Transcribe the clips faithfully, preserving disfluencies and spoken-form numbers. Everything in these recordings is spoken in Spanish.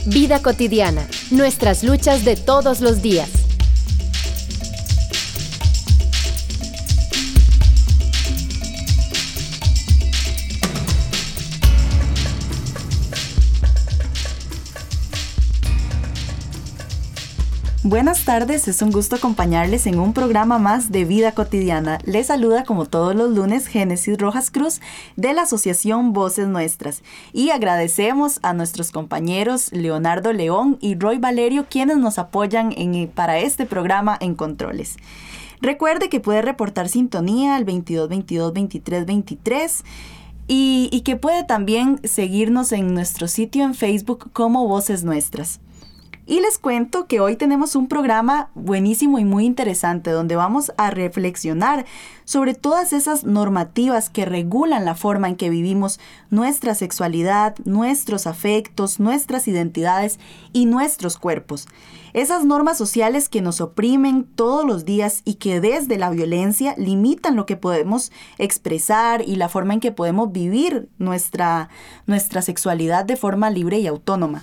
Vida cotidiana, nuestras luchas de todos los días. Buenas tardes, es un gusto acompañarles en un programa más de Vida Cotidiana. Les saluda como todos los lunes Génesis Rojas Cruz de la Asociación Voces Nuestras. Y agradecemos a nuestros compañeros Leonardo León y Roy Valerio, quienes nos apoyan en, para este programa en controles. Recuerde que puede reportar sintonía al veintidós veintidós veintitrés veintitrés y, y que puede también seguirnos en nuestro sitio en Facebook como Voces Nuestras. Y les cuento que hoy tenemos un programa buenísimo y muy interesante donde vamos a reflexionar sobre todas esas normativas que regulan la forma en que vivimos nuestra sexualidad, nuestros afectos, nuestras identidades y nuestros cuerpos. Esas normas sociales que nos oprimen todos los días y que desde la violencia limitan lo que podemos expresar y la forma en que podemos vivir nuestra, nuestra sexualidad de forma libre y autónoma.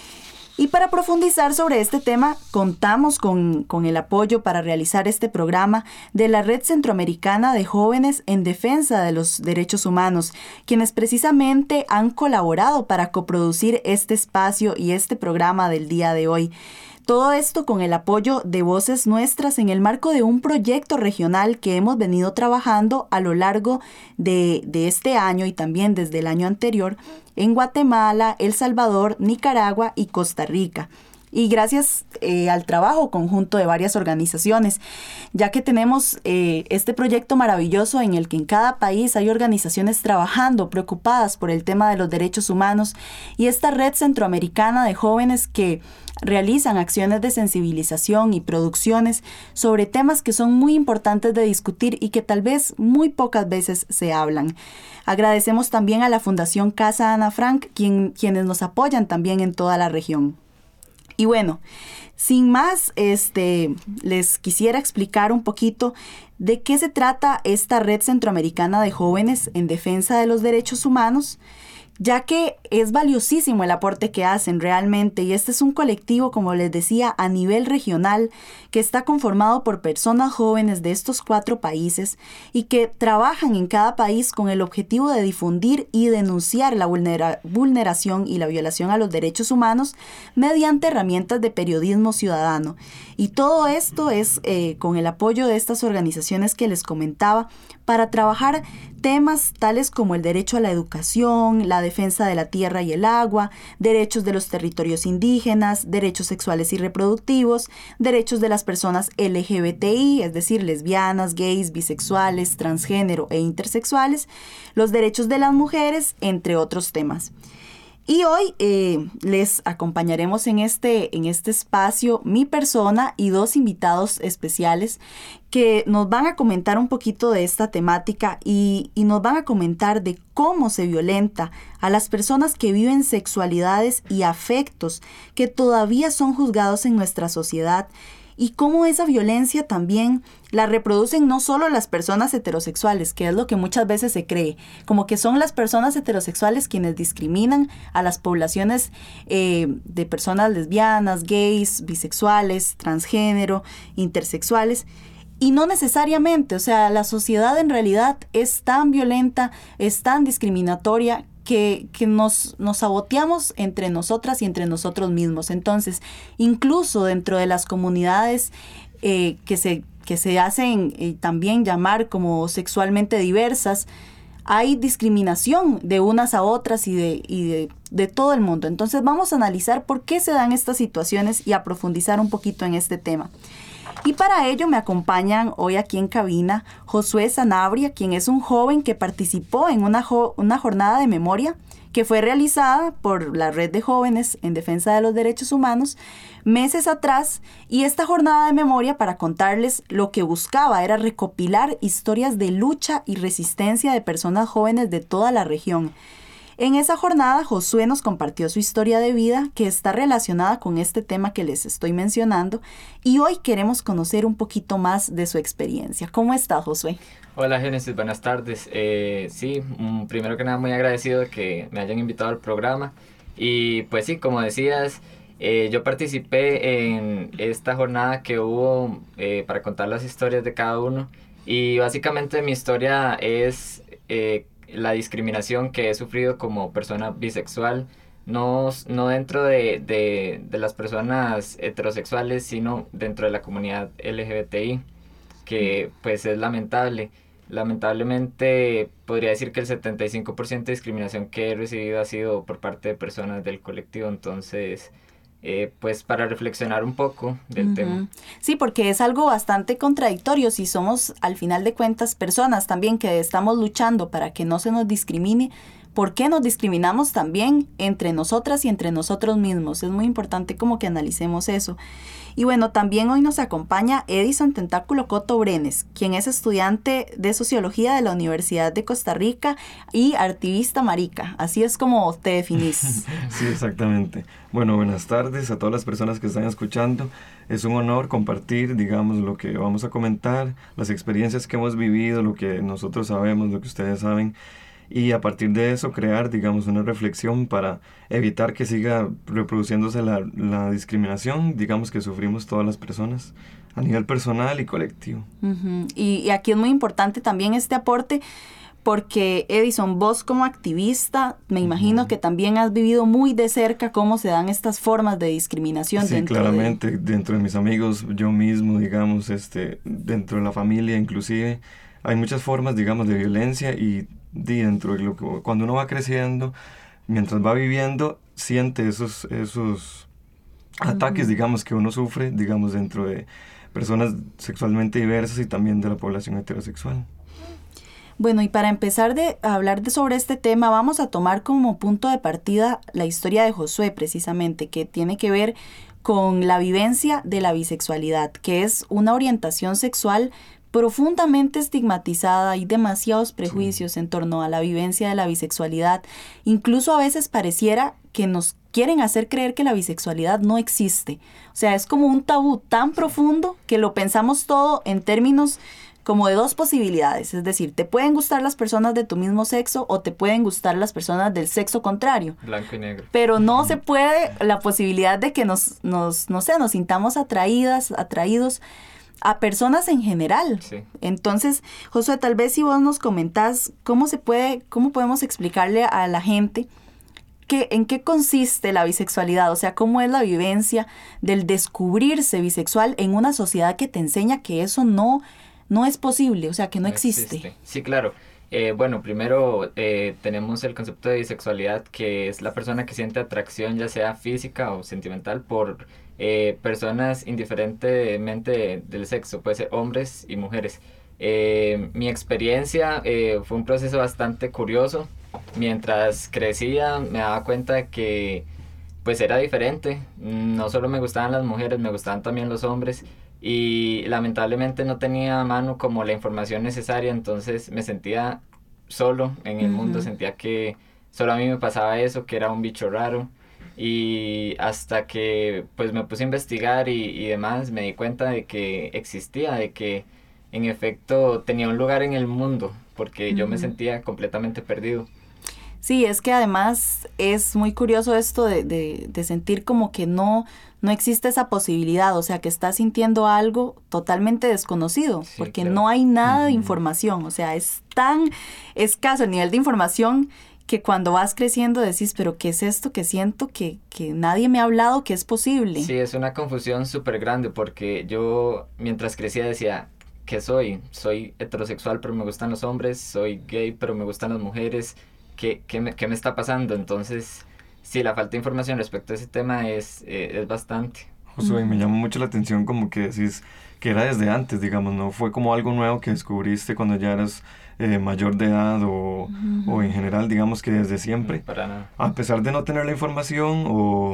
Y para profundizar sobre este tema, contamos con, con el apoyo para realizar este programa de la Red Centroamericana de Jóvenes en Defensa de los Derechos Humanos, quienes precisamente han colaborado para coproducir este espacio y este programa del día de hoy. Todo esto con el apoyo de Voces Nuestras en el marco de un proyecto regional que hemos venido trabajando a lo largo de, de este año y también desde el año anterior en Guatemala, El Salvador, Nicaragua y Costa Rica. Y gracias eh, al trabajo conjunto de varias organizaciones, ya que tenemos eh, este proyecto maravilloso en el que en cada país hay organizaciones trabajando, preocupadas por el tema de los derechos humanos, y esta red centroamericana de jóvenes que realizan acciones de sensibilización y producciones sobre temas que son muy importantes de discutir y que tal vez muy pocas veces se hablan. Agradecemos también a la Fundación Casa Ana Frank, quien, quienes nos apoyan también en toda la región. Y bueno, sin más, este, les quisiera explicar un poquito de qué se trata esta Red Centroamericana de Jóvenes en Defensa de los Derechos Humanos, ya que es valiosísimo el aporte que hacen realmente, y este es un colectivo, como les decía, a nivel regional, que está conformado por personas jóvenes de estos cuatro países y que trabajan en cada país con el objetivo de difundir y denunciar la vulnera- vulneración y la violación a los derechos humanos mediante herramientas de periodismo ciudadano. Y todo esto es eh, con el apoyo de estas organizaciones que les comentaba, para trabajar temas tales como el derecho a la educación, la defensa de la tierra y el agua, derechos de los territorios indígenas, derechos sexuales y reproductivos, derechos de las personas L G B T I, es decir, lesbianas, gays, bisexuales, transgénero e intersexuales, los derechos de las mujeres, entre otros temas. Y hoy eh, les acompañaremos en este, en este espacio mi persona y dos invitados especiales que nos van a comentar un poquito de esta temática y, y nos van a comentar de cómo se violenta a las personas que viven sexualidades y afectos que todavía son juzgados en nuestra sociedad, y cómo esa violencia también la reproducen no solo las personas heterosexuales, que es lo que muchas veces se cree, como que son las personas heterosexuales quienes discriminan a las poblaciones eh, de personas lesbianas, gays, bisexuales, transgénero, intersexuales. Y no necesariamente, o sea, la sociedad en realidad es tan violenta, es tan discriminatoria, que, que nos, nos saboteamos entre nosotras y entre nosotros mismos. Entonces, incluso dentro de las comunidades eh, que, se, que se hacen eh, también llamar como sexualmente diversas, hay discriminación de unas a otras y, de, y de, de todo el mundo. Entonces, vamos a analizar por qué se dan estas situaciones y a profundizar un poquito en este tema. Y para ello me acompañan hoy aquí en cabina Josué Sanabria, quien es un joven que participó en una, jo- una jornada de memoria que fue realizada por la Red de Jóvenes en Defensa de los Derechos Humanos meses atrás, y esta jornada de memoria, para contarles, lo que buscaba era recopilar historias de lucha y resistencia de personas jóvenes de toda la región. En esa jornada, Josué nos compartió su historia de vida que está relacionada con este tema que les estoy mencionando, y hoy queremos conocer un poquito más de su experiencia. ¿Cómo está, Josué? Hola, Génesis, buenas tardes. Eh, sí, mm, primero que nada muy agradecido de que me hayan invitado al programa Y pues sí, como decías, eh, yo participé en esta jornada que hubo eh, para contar las historias de cada uno. Y básicamente mi historia es eh, la discriminación que he sufrido como persona bisexual, no, no dentro de, de, de las personas heterosexuales, sino dentro de la comunidad L G B T I, que pues es lamentable. Lamentablemente podría decir que el setenta y cinco por ciento de discriminación que he recibido ha sido por parte de personas del colectivo, entonces... Eh, pues para reflexionar un poco del uh-huh. tema. Sí, porque es algo bastante contradictorio si somos al final de cuentas personas también que estamos luchando para que no se nos discrimine. ¿Por qué nos discriminamos también entre nosotras y entre nosotros mismos? Es muy importante como que analicemos eso. Y bueno, también hoy nos acompaña Edison Tentáculo Coto Brenes, quien es estudiante de Sociología de la Universidad de Costa Rica y activista marica. Así es como te definís. Sí, exactamente. Bueno, buenas tardes a todas las personas que están escuchando. Es un honor compartir, digamos, lo que vamos a comentar, las experiencias que hemos vivido, lo que nosotros sabemos, lo que ustedes saben. Y a partir de eso crear, digamos, una reflexión para evitar que siga reproduciéndose la, la discriminación, digamos, que sufrimos todas las personas a nivel personal y colectivo. Uh-huh. Y, y aquí es muy importante también este aporte, porque Edison, vos como activista, me imagino uh-huh. que también has vivido muy de cerca cómo se dan estas formas de discriminación. Sí, dentro claramente, de... dentro de mis amigos, yo mismo, digamos, este, dentro de la familia inclusive, hay muchas formas, digamos, de violencia y dentro de lo que, cuando uno va creciendo, mientras va viviendo, siente esos, esos ataques, uh-huh. digamos, que uno sufre, digamos, dentro de personas sexualmente diversas y también de la población heterosexual. Bueno, y para empezar de a hablar de sobre este tema, vamos a tomar como punto de partida la historia de Josué, precisamente, que tiene que ver con la vivencia de la bisexualidad, que es una orientación sexual profundamente estigmatizada. Hay demasiados prejuicios sí. en torno a la vivencia de la bisexualidad. Incluso a veces pareciera que nos quieren hacer creer que la bisexualidad no existe. O sea, es como un tabú tan profundo que lo pensamos todo en términos como de dos posibilidades. Es decir, te pueden gustar las personas de tu mismo sexo o te pueden gustar las personas del sexo contrario. Blanco y negro. Pero no se puede la posibilidad de que nos, nos no sé, nos sintamos atraídas, atraídos a personas en general. Sí. Entonces, Josué, tal vez si vos nos comentás cómo se puede, cómo podemos explicarle a la gente que, en qué consiste la bisexualidad, o sea, cómo es la vivencia del descubrirse bisexual en una sociedad que te enseña que eso no, no es posible, o sea, que no, no existe. existe. Sí, claro. Eh, bueno, primero eh, tenemos el concepto de bisexualidad, que es la persona que siente atracción, ya sea física o sentimental, por eh, personas indiferentemente del sexo, puede ser hombres y mujeres. Eh, mi experiencia eh, fue un proceso bastante curioso. Mientras crecía me daba cuenta de que pues era diferente. No solo me gustaban las mujeres, me gustaban también los hombres. Y lamentablemente no tenía a mano como la información necesaria, entonces me sentía solo en el uh-huh. mundo, sentía que solo a mí me pasaba eso, que era un bicho raro. Y hasta que pues me puse a investigar y, y demás, me di cuenta de que existía, de que en efecto tenía un lugar en el mundo, porque uh-huh. yo me sentía completamente perdido. Sí, es que además es muy curioso esto de, de, de sentir como que no, no existe esa posibilidad, o sea, que estás sintiendo algo totalmente desconocido, sí, porque claro. no hay nada uh-huh. de información, o sea, es tan escaso el nivel de información que cuando vas creciendo decís, pero ¿qué es esto que siento que, que nadie me ha hablado que es posible? Sí, es una confusión súper grande, porque yo mientras crecía decía, ¿qué soy? Soy heterosexual, pero me gustan los hombres, soy gay, pero me gustan las mujeres. ¿Qué, qué, me, ¿Qué me está pasando? Entonces, sí, la falta de información respecto a ese tema es, eh, es bastante. Josué, me llama mucho la atención como que decís que era desde antes, digamos, no fue como algo nuevo que descubriste cuando ya eras eh, mayor de edad o, uh-huh. o en general, digamos que desde siempre. No, para nada. A pesar de no tener la información o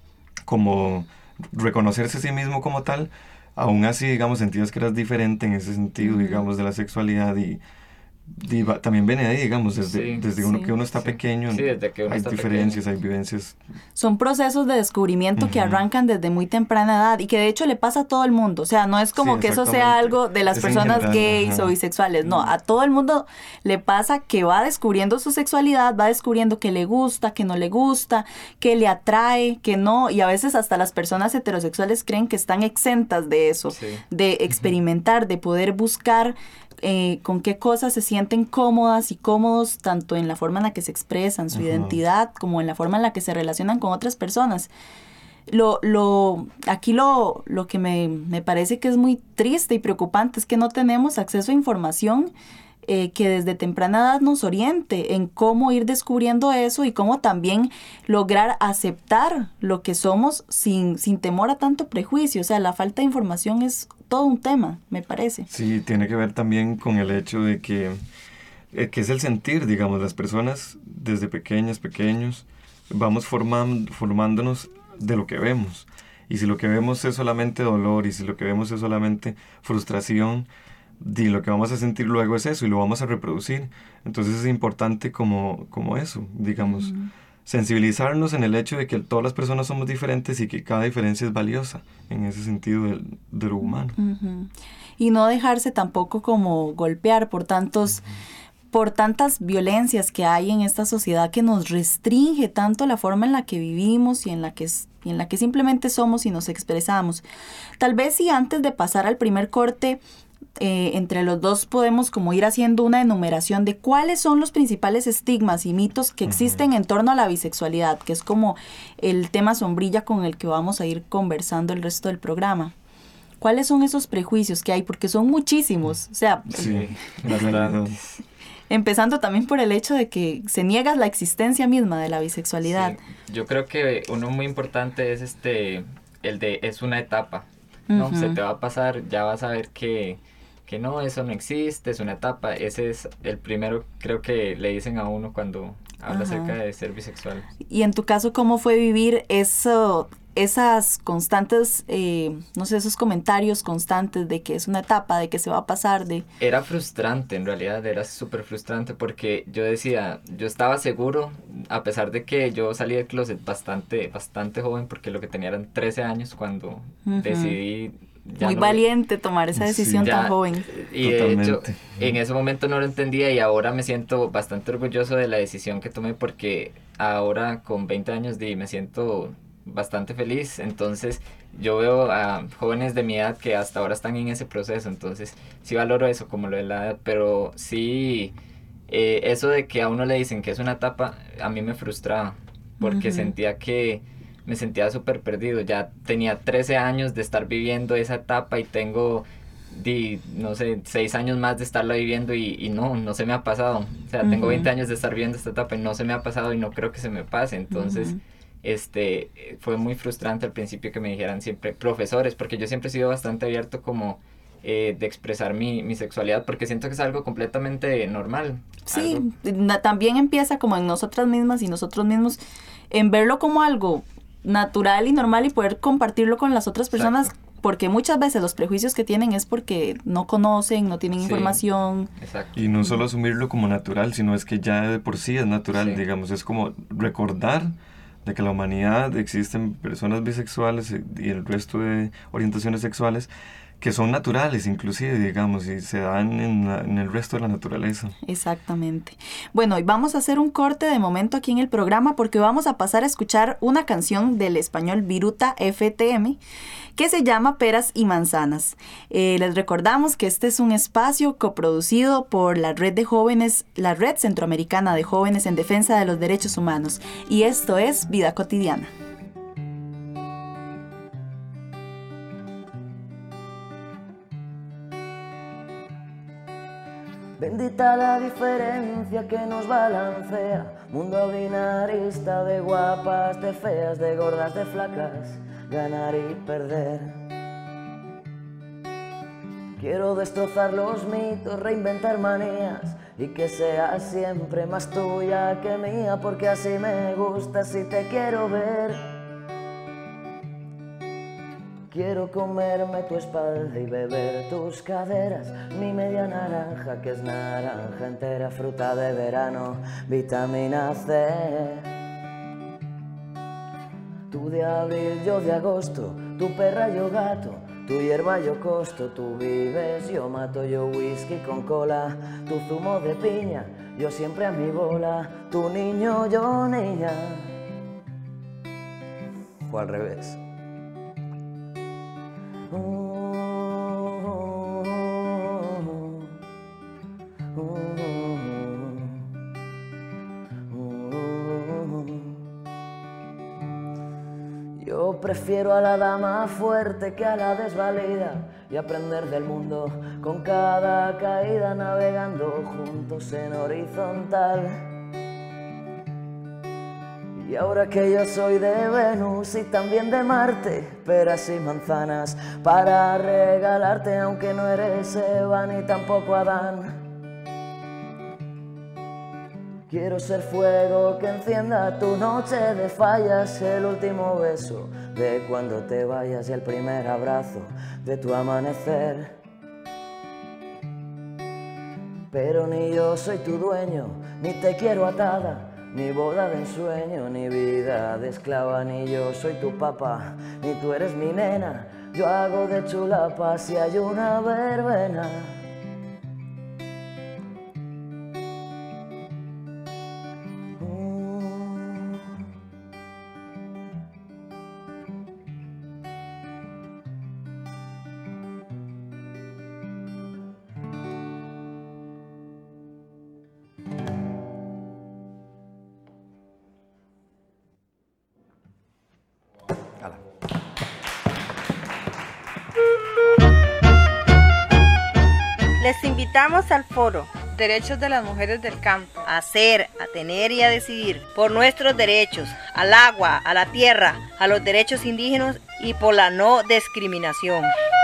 como reconocerse a sí mismo como tal, aún así, digamos, sentías que eras diferente en ese sentido, uh-huh. digamos, de la sexualidad y diva, también viene ahí, digamos, desde, Sí, desde uno sí, que uno está sí. pequeño, Sí, desde que uno hay está diferencias, pequeño. hay vivencias. Son procesos de descubrimiento uh-huh. que arrancan desde muy temprana edad y que de hecho le pasa a todo el mundo. O sea, no es como sí, que eso sea algo de las es personas general, gays ajá. o bisexuales. No, a todo el mundo le pasa que va descubriendo su sexualidad, va descubriendo que le gusta, que no le gusta, que le atrae, que no. Y a veces hasta las personas heterosexuales creen que están exentas de eso, Sí. de experimentar, uh-huh. de poder buscar Eh, con qué cosas se sienten cómodas y cómodos tanto en la forma en la que se expresan su uh-huh. identidad como en la forma en la que se relacionan con otras personas. Lo, lo, aquí lo, lo que me, me parece que es muy triste y preocupante es que no tenemos acceso a información eh, que desde temprana edad nos oriente en cómo ir descubriendo eso y cómo también lograr aceptar lo que somos sin, sin temor a tanto prejuicio. O sea, la falta de información es todo un tema, me parece. Sí, tiene que ver también con el hecho de que, eh, que es el sentir, digamos, las personas desde pequeñas, pequeños, vamos formando, formándonos de lo que vemos. Y si lo que vemos es solamente dolor y si lo que vemos es solamente frustración, y lo que vamos a sentir luego es eso y lo vamos a reproducir. Entonces es importante como, como eso, digamos, uh-huh. sensibilizarnos en el hecho de que todas las personas somos diferentes y que cada diferencia es valiosa en ese sentido de, de lo humano. Uh-huh. Y no dejarse tampoco como golpear por tantos... Uh-huh. por tantas violencias que hay en esta sociedad que nos restringe tanto la forma en la que vivimos y en la que, y en la que simplemente somos y nos expresamos. Tal vez si antes de pasar al primer corte, eh, entre los dos podemos como ir haciendo una enumeración de cuáles son los principales estigmas y mitos que existen uh-huh. en torno a la bisexualidad, que es como el tema sombrilla con el que vamos a ir conversando el resto del programa. ¿Cuáles son esos prejuicios que hay? Porque son muchísimos. O sea, sí, bastante. Empezando también por el hecho de que se niega la existencia misma de la bisexualidad. Sí, yo creo que uno muy importante es este, el de es una etapa, ¿no? Uh-huh. Se te va a pasar, ya vas a ver que, que no, eso no existe, es una etapa. Ese es el primero, creo que le dicen a uno cuando habla uh-huh. acerca de ser bisexual. Y en tu caso, ¿cómo fue vivir eso? Esas constantes, eh, no sé, esos comentarios constantes de que es una etapa, de que se va a pasar, de... Era frustrante, en realidad, era súper frustrante porque yo decía, yo estaba seguro, a pesar de que yo salí del closet bastante, bastante joven, porque lo que tenía eran trece años cuando uh-huh. decidí... Ya Muy no, valiente tomar esa decisión sí, tan ya, joven. Y Totalmente. de hecho, en ese momento no lo entendía y ahora me siento bastante orgulloso de la decisión que tomé porque ahora con veinte años di, me siento... bastante feliz, entonces yo veo a jóvenes de mi edad que hasta ahora están en ese proceso, entonces sí valoro eso como lo de la edad, pero sí eh, eso de que a uno le dicen que es una etapa, a mí me frustraba, porque uh-huh. sentía que me sentía súper perdido, ya tenía trece años de estar viviendo esa etapa y tengo di, no sé, seis años más de estarla viviendo y, y no, no se me ha pasado, o sea, uh-huh. tengo veinte años de estar viviendo esta etapa y no se me ha pasado y no creo que se me pase, entonces uh-huh. Este, fue muy frustrante al principio que me dijeran siempre profesores, porque yo siempre he sido bastante abierto como eh, de expresar mi, mi sexualidad, porque siento que es algo completamente normal. Sí, algo... también empieza como en nosotras mismas y nosotros mismos, en verlo como algo natural y normal y poder compartirlo con las otras personas. Exacto. Porque muchas veces los prejuicios que tienen es porque no conocen, no tienen sí, información. Exacto. Y no solo asumirlo como natural, sino es que ya de por sí es natural, sí. digamos, es como recordar de que la humanidad existen personas bisexuales y el resto de orientaciones sexuales que son naturales inclusive, digamos, y se dan en, la, en el resto de la naturaleza. Exactamente. Bueno, y vamos a hacer un corte de momento aquí en el programa porque vamos a pasar a escuchar una canción del español Viruta F T M que se llama Peras y Manzanas. Eh, les recordamos que este es un espacio coproducido por la Red de Jóvenes, la Red Centroamericana de Jóvenes en Defensa de los Derechos Humanos, y esto es Vida Cotidiana. Bendita la diferencia que nos balancea, mundo binarista de guapas, de feas, de gordas, de flacas, ganar y perder. Quiero destrozar los mitos, reinventar manías y que seas siempre más tuya que mía, porque así me gusta, si te quiero ver. Quiero comerme tu espalda y beber tus caderas, mi media naranja que es naranja entera, fruta de verano, vitamina C. Tú de abril, yo de agosto, tu perra, yo gato, tu hierba, yo costo, tú vives, yo mato, yo whisky con cola, tu zumo de piña, yo siempre a mi bola, tu niño, yo niña. O al revés. Yo prefiero a la dama fuerte que a la desvalida y aprender del mundo con cada caída navegando juntos en horizontal. Y ahora que yo soy de Venus y también de Marte, peras y manzanas para regalarte, aunque no eres Eva ni tampoco Adán. Quiero ser fuego que encienda tu noche de fallas, el último beso de cuando te vayas y el primer abrazo de tu amanecer. Pero ni yo soy tu dueño, ni te quiero atada, ni boda de ensueño, ni vida de esclava, ni yo soy tu papá, ni tú eres mi nena. Yo hago de chulapa si hay una verbena. Les invitamos al foro Derechos de las Mujeres del Campo, a hacer, a tener y a decidir por nuestros derechos, al agua, a la tierra, a los derechos indígenas y por la no discriminación.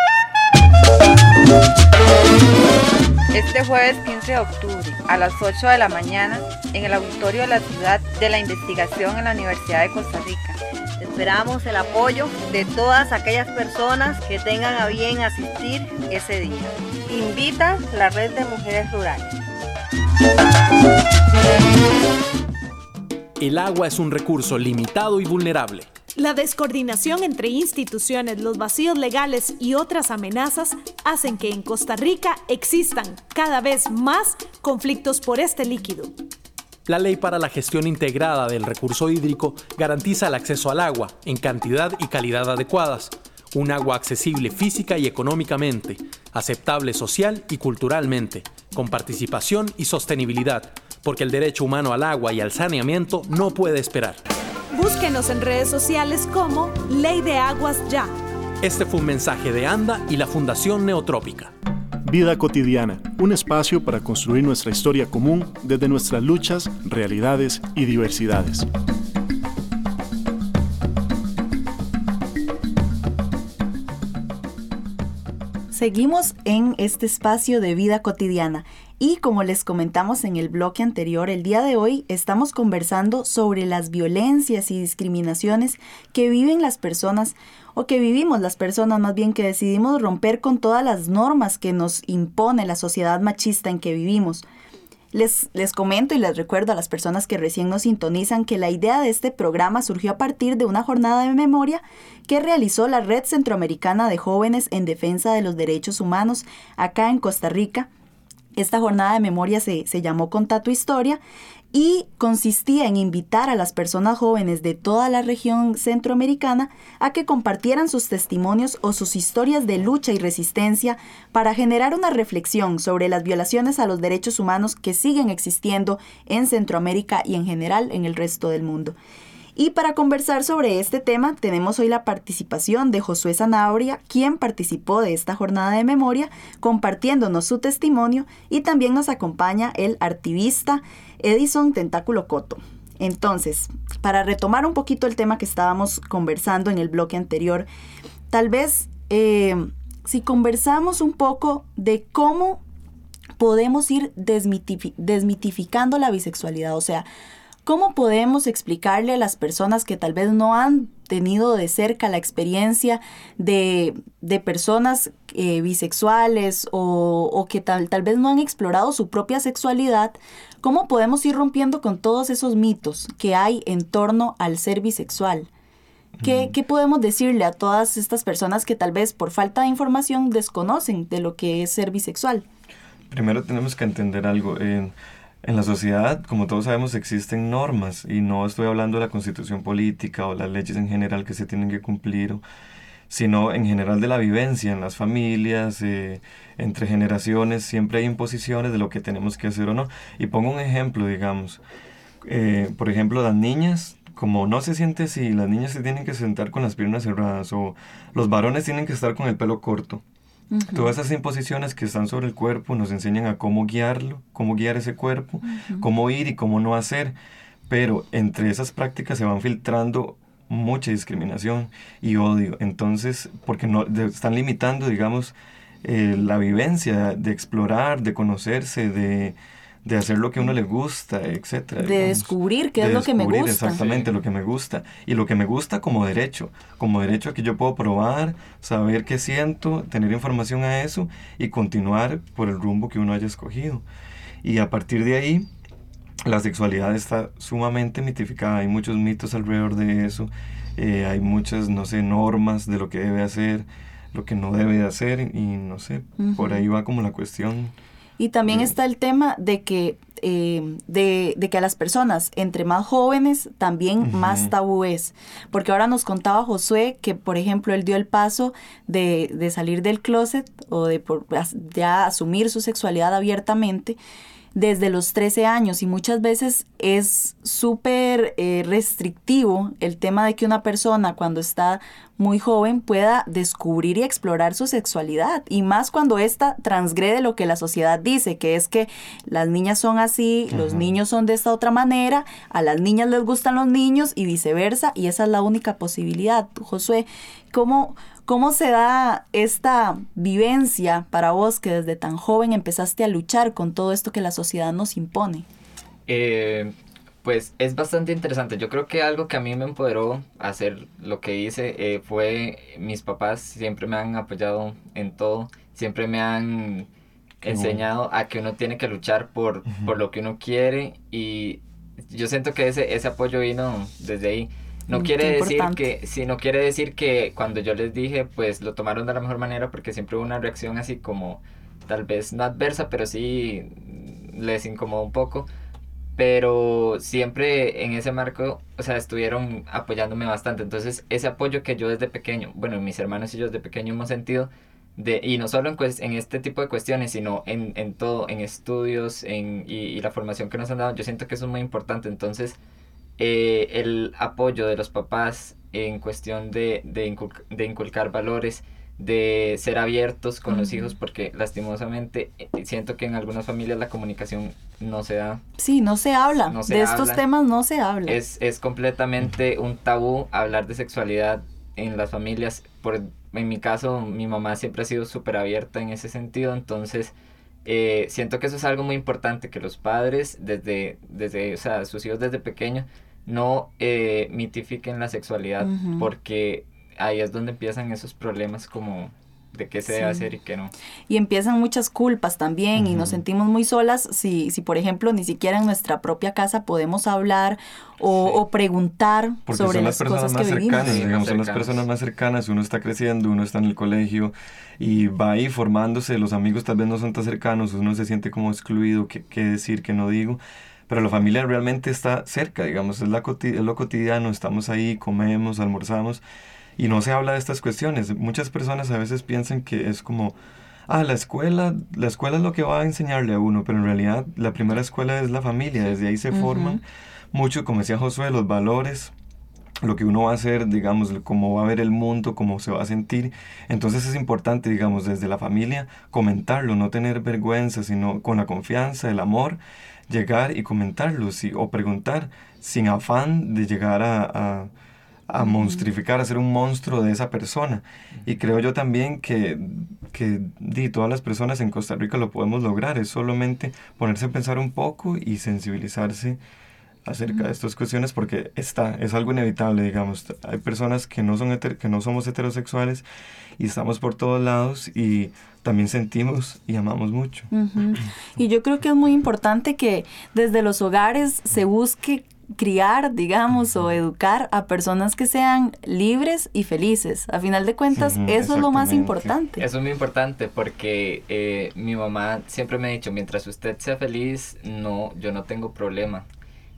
Este jueves quince de octubre a las ocho de la mañana en el auditorio de la Ciudad de la Investigación en la Universidad de Costa Rica. Esperamos el apoyo de todas aquellas personas que tengan a bien asistir ese día. Invita la Red de Mujeres Rurales. El agua es un recurso limitado y vulnerable. La descoordinación entre instituciones, los vacíos legales y otras amenazas hacen que en Costa Rica existan cada vez más conflictos por este líquido. La Ley para la Gestión Integrada del Recurso Hídrico garantiza el acceso al agua en cantidad y calidad adecuadas, un agua accesible física y económicamente, aceptable social y culturalmente, con participación y sostenibilidad, porque el derecho humano al agua y al saneamiento no puede esperar. Búsquenos en redes sociales como Ley de Aguas Ya. Este fue un mensaje de ANDA y la Fundación Neotrópica. Vida cotidiana, un espacio para construir nuestra historia común desde nuestras luchas, realidades y diversidades. Seguimos en este espacio de vida cotidiana y como les comentamos en el bloque anterior, el día de hoy estamos conversando sobre las violencias y discriminaciones que viven las personas o que vivimos las personas más bien que decidimos romper con todas las normas que nos impone la sociedad machista en que vivimos. Les, les comento y les recuerdo a las personas que recién nos sintonizan que la idea de este programa surgió a partir de una jornada de memoria que realizó la Red Centroamericana de Jóvenes en Defensa de los Derechos Humanos acá en Costa Rica. Esta jornada de memoria se, se llamó Contá tu Historia y consistía en invitar a las personas jóvenes de toda la región centroamericana a que compartieran sus testimonios o sus historias de lucha y resistencia para generar una reflexión sobre las violaciones a los derechos humanos que siguen existiendo en Centroamérica y en general en el resto del mundo. Y para conversar sobre este tema tenemos hoy la participación de Josué Zanabria, quien participó de esta jornada de memoria, compartiéndonos su testimonio, y también nos acompaña el activista Edison Tentáculo Coto. Entonces, para retomar un poquito el tema que estábamos conversando en el bloque anterior, tal vez eh, si conversamos un poco de cómo podemos ir desmitifi- desmitificando la bisexualidad, o sea, ¿cómo podemos explicarle a las personas que tal vez no han tenido de cerca la experiencia de, de personas eh, bisexuales o, o que tal, tal vez no han explorado su propia sexualidad? ¿Cómo podemos ir rompiendo con todos esos mitos que hay en torno al ser bisexual? ¿Qué, ¿Qué podemos decirle a todas estas personas que tal vez por falta de información desconocen de lo que es ser bisexual? Primero tenemos que entender algo. En, en la sociedad, como todos sabemos, existen normas, y no estoy hablando de la constitución política o las leyes en general que se tienen que cumplir, o, sino en general de la vivencia en las familias, eh, entre generaciones, siempre hay imposiciones de lo que tenemos que hacer o no. Y pongo un ejemplo, digamos, eh, por ejemplo, las niñas, como no se siente así, las niñas se tienen que sentar con las piernas cerradas, o los varones tienen que estar con el pelo corto. Uh-huh. Todas esas imposiciones que están sobre el cuerpo nos enseñan a cómo guiarlo, cómo guiar ese cuerpo, uh-huh. cómo ir y cómo no hacer. Pero entre esas prácticas se van filtrando mucha discriminación y odio. Entonces, porque no de, están limitando, digamos, eh, la vivencia de explorar, de conocerse, de... de hacer lo que a uno le gusta, etcétera. De digamos. descubrir qué de es lo que me gusta. Exactamente, sí. Lo que me gusta. Y lo que me gusta como derecho. Como derecho a que yo puedo probar, saber qué siento, tener información a eso y continuar por el rumbo que uno haya escogido. Y a partir de ahí, la sexualidad está sumamente mitificada. Hay muchos mitos alrededor de eso. Eh, hay muchas, no sé, normas de lo que debe hacer, lo que no debe de hacer. Y no sé, uh-huh. por ahí va como la cuestión. Y también está el tema de que, eh, de, de que a las personas, entre más jóvenes, también uh-huh. más tabú es. Porque ahora nos contaba Josué que, por ejemplo, él dio el paso de, de salir del closet o de por, ya asumir su sexualidad abiertamente desde los trece años, y muchas veces es súper eh, restrictivo el tema de que una persona cuando está muy joven pueda descubrir y explorar su sexualidad, y más cuando ésta transgrede lo que la sociedad dice, que es que las niñas son así, uh-huh. los niños son de esta otra manera, a las niñas les gustan los niños y viceversa, y esa es la única posibilidad. Josué, ¿cómo... ¿Cómo se da esta vivencia para vos que desde tan joven empezaste a luchar con todo esto que la sociedad nos impone? Eh, pues es bastante interesante. Yo creo que algo que a mí me empoderó a hacer lo que hice eh, fue mis papás. Siempre me han apoyado en todo. Siempre me han Qué enseñado bueno. a que uno tiene que luchar por, uh-huh. por lo que uno quiere. Y yo siento que ese, ese apoyo vino desde ahí. No quiere decir que, sí, no quiere decir que cuando yo les dije, pues lo tomaron de la mejor manera, porque siempre hubo una reacción así como, tal vez no adversa, pero sí les incomodó un poco. Pero siempre en ese marco, o sea, estuvieron apoyándome bastante. Entonces, ese apoyo que yo desde pequeño, bueno, mis hermanos y yo desde pequeño hemos sentido, de, y no solo en, en este tipo de cuestiones, sino en, en todo, en estudios, en, y, y la formación que nos han dado, yo siento que eso es muy importante. Entonces, Eh, el apoyo de los papás en cuestión de, de, inculcar, de inculcar valores, de ser abiertos con uh-huh. los hijos, porque lastimosamente eh, siento que en algunas familias la comunicación no se da. Sí, no se habla, no se de habla. Estos temas no se habla. Es, es completamente un tabú hablar de sexualidad en las familias. Por, en mi caso, mi mamá siempre ha sido súper abierta en ese sentido, entonces... Eh, siento que eso es algo muy importante, que los padres desde, desde o sea, sus hijos desde pequeños no eh, mitifiquen la sexualidad, uh-huh. porque ahí es donde empiezan esos problemas como de qué se sí. debe hacer y qué no. Y empiezan muchas culpas también, uh-huh. y nos sentimos muy solas si, si, por ejemplo, ni siquiera en nuestra propia casa podemos hablar o, sí. o preguntar Porque sobre las, las cosas más que cercanas, vivimos. digamos, son las personas más cercanas, uno está creciendo, uno está en el colegio y va ahí formándose, los amigos tal vez no son tan cercanos, uno se siente como excluido, qué, qué decir, qué no digo, pero la familia realmente está cerca, digamos, es, la coti- es lo cotidiano, estamos ahí, comemos, almorzamos, y no se habla de estas cuestiones. Muchas personas a veces piensan que es como, ah, la escuela, la escuela es lo que va a enseñarle a uno, pero en realidad la primera escuela es la familia, desde ahí se uh-huh. forman mucho, como decía Josué, los valores, lo que uno va a hacer, digamos, cómo va a ver el mundo, cómo se va a sentir. Entonces es importante, digamos, desde la familia comentarlo, no tener vergüenza, sino con la confianza, el amor, llegar y comentarlo, sí, o preguntar, sin afán de llegar a... a a monstrificar, a ser un monstruo de esa persona. Y creo yo también que, que di, todas las personas en Costa Rica lo podemos lograr, es solamente ponerse a pensar un poco y sensibilizarse acerca uh-huh. de estas cuestiones porque está, es algo inevitable, digamos. Hay personas que no, son heter- que no somos heterosexuales y estamos por todos lados y también sentimos y amamos mucho. Uh-huh. Y yo creo que es muy importante que desde los hogares se busque criar, digamos, o educar a personas que sean libres y felices. A final de cuentas, sí, eso es lo más importante. Eso es muy importante porque eh, mi mamá siempre me ha dicho, mientras usted sea feliz, no, yo no tengo problema.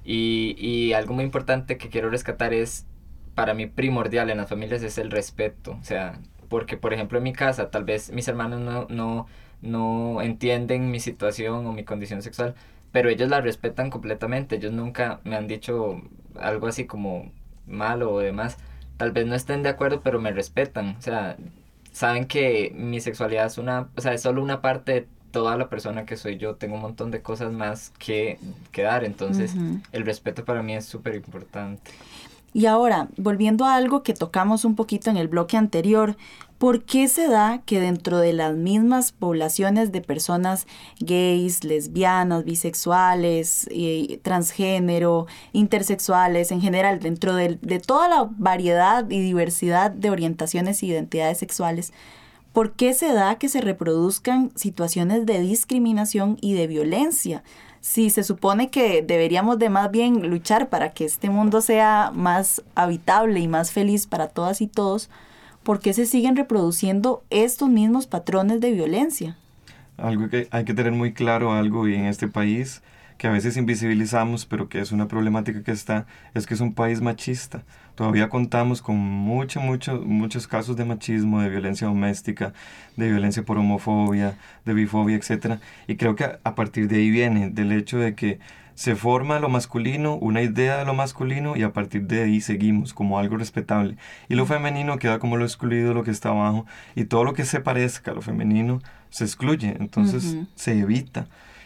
Y, y algo muy importante que quiero rescatar es, para mí primordial en las familias, es el respeto. O sea, porque por ejemplo en mi casa, tal vez mis hermanos no, no, no entienden mi situación o mi condición sexual, pero ellos la respetan completamente. Ellos nunca me han dicho algo así como malo o demás. Tal vez no estén de acuerdo, pero me respetan. O sea, saben que mi sexualidad es una, o sea, es solo una parte de toda la persona que soy yo. Tengo un montón de cosas más que, que dar. Entonces, uh-huh. el respeto para mí es súper importante. Y ahora, volviendo a algo que tocamos un poquito en el bloque anterior, ¿por qué se da que dentro de las mismas poblaciones de personas gays, lesbianas, bisexuales, eh, transgénero, intersexuales, en general, dentro de, de toda la variedad y diversidad de orientaciones e identidades sexuales, ¿por qué se da que se reproduzcan situaciones de discriminación y de violencia? Si se supone que deberíamos de más bien luchar para que este mundo sea más habitable y más feliz para todas y todos, ¿por qué se siguen reproduciendo estos mismos patrones de violencia? Algo que hay que tener muy claro, algo y en este país que a veces invisibilizamos, pero que es una problemática que está, es que es un país machista. Todavía contamos con mucho, mucho, muchos casos de machismo, de violencia doméstica, de violencia por homofobia, de bifobia, etcétera. Y creo que a, a partir de ahí viene, del hecho de que se forma lo masculino, una idea de lo masculino, y a partir de ahí seguimos como algo respetable. Y lo femenino queda como lo excluido, lo que está abajo, y todo lo que se parezca a lo femenino se excluye, entonces uh-huh. se evita.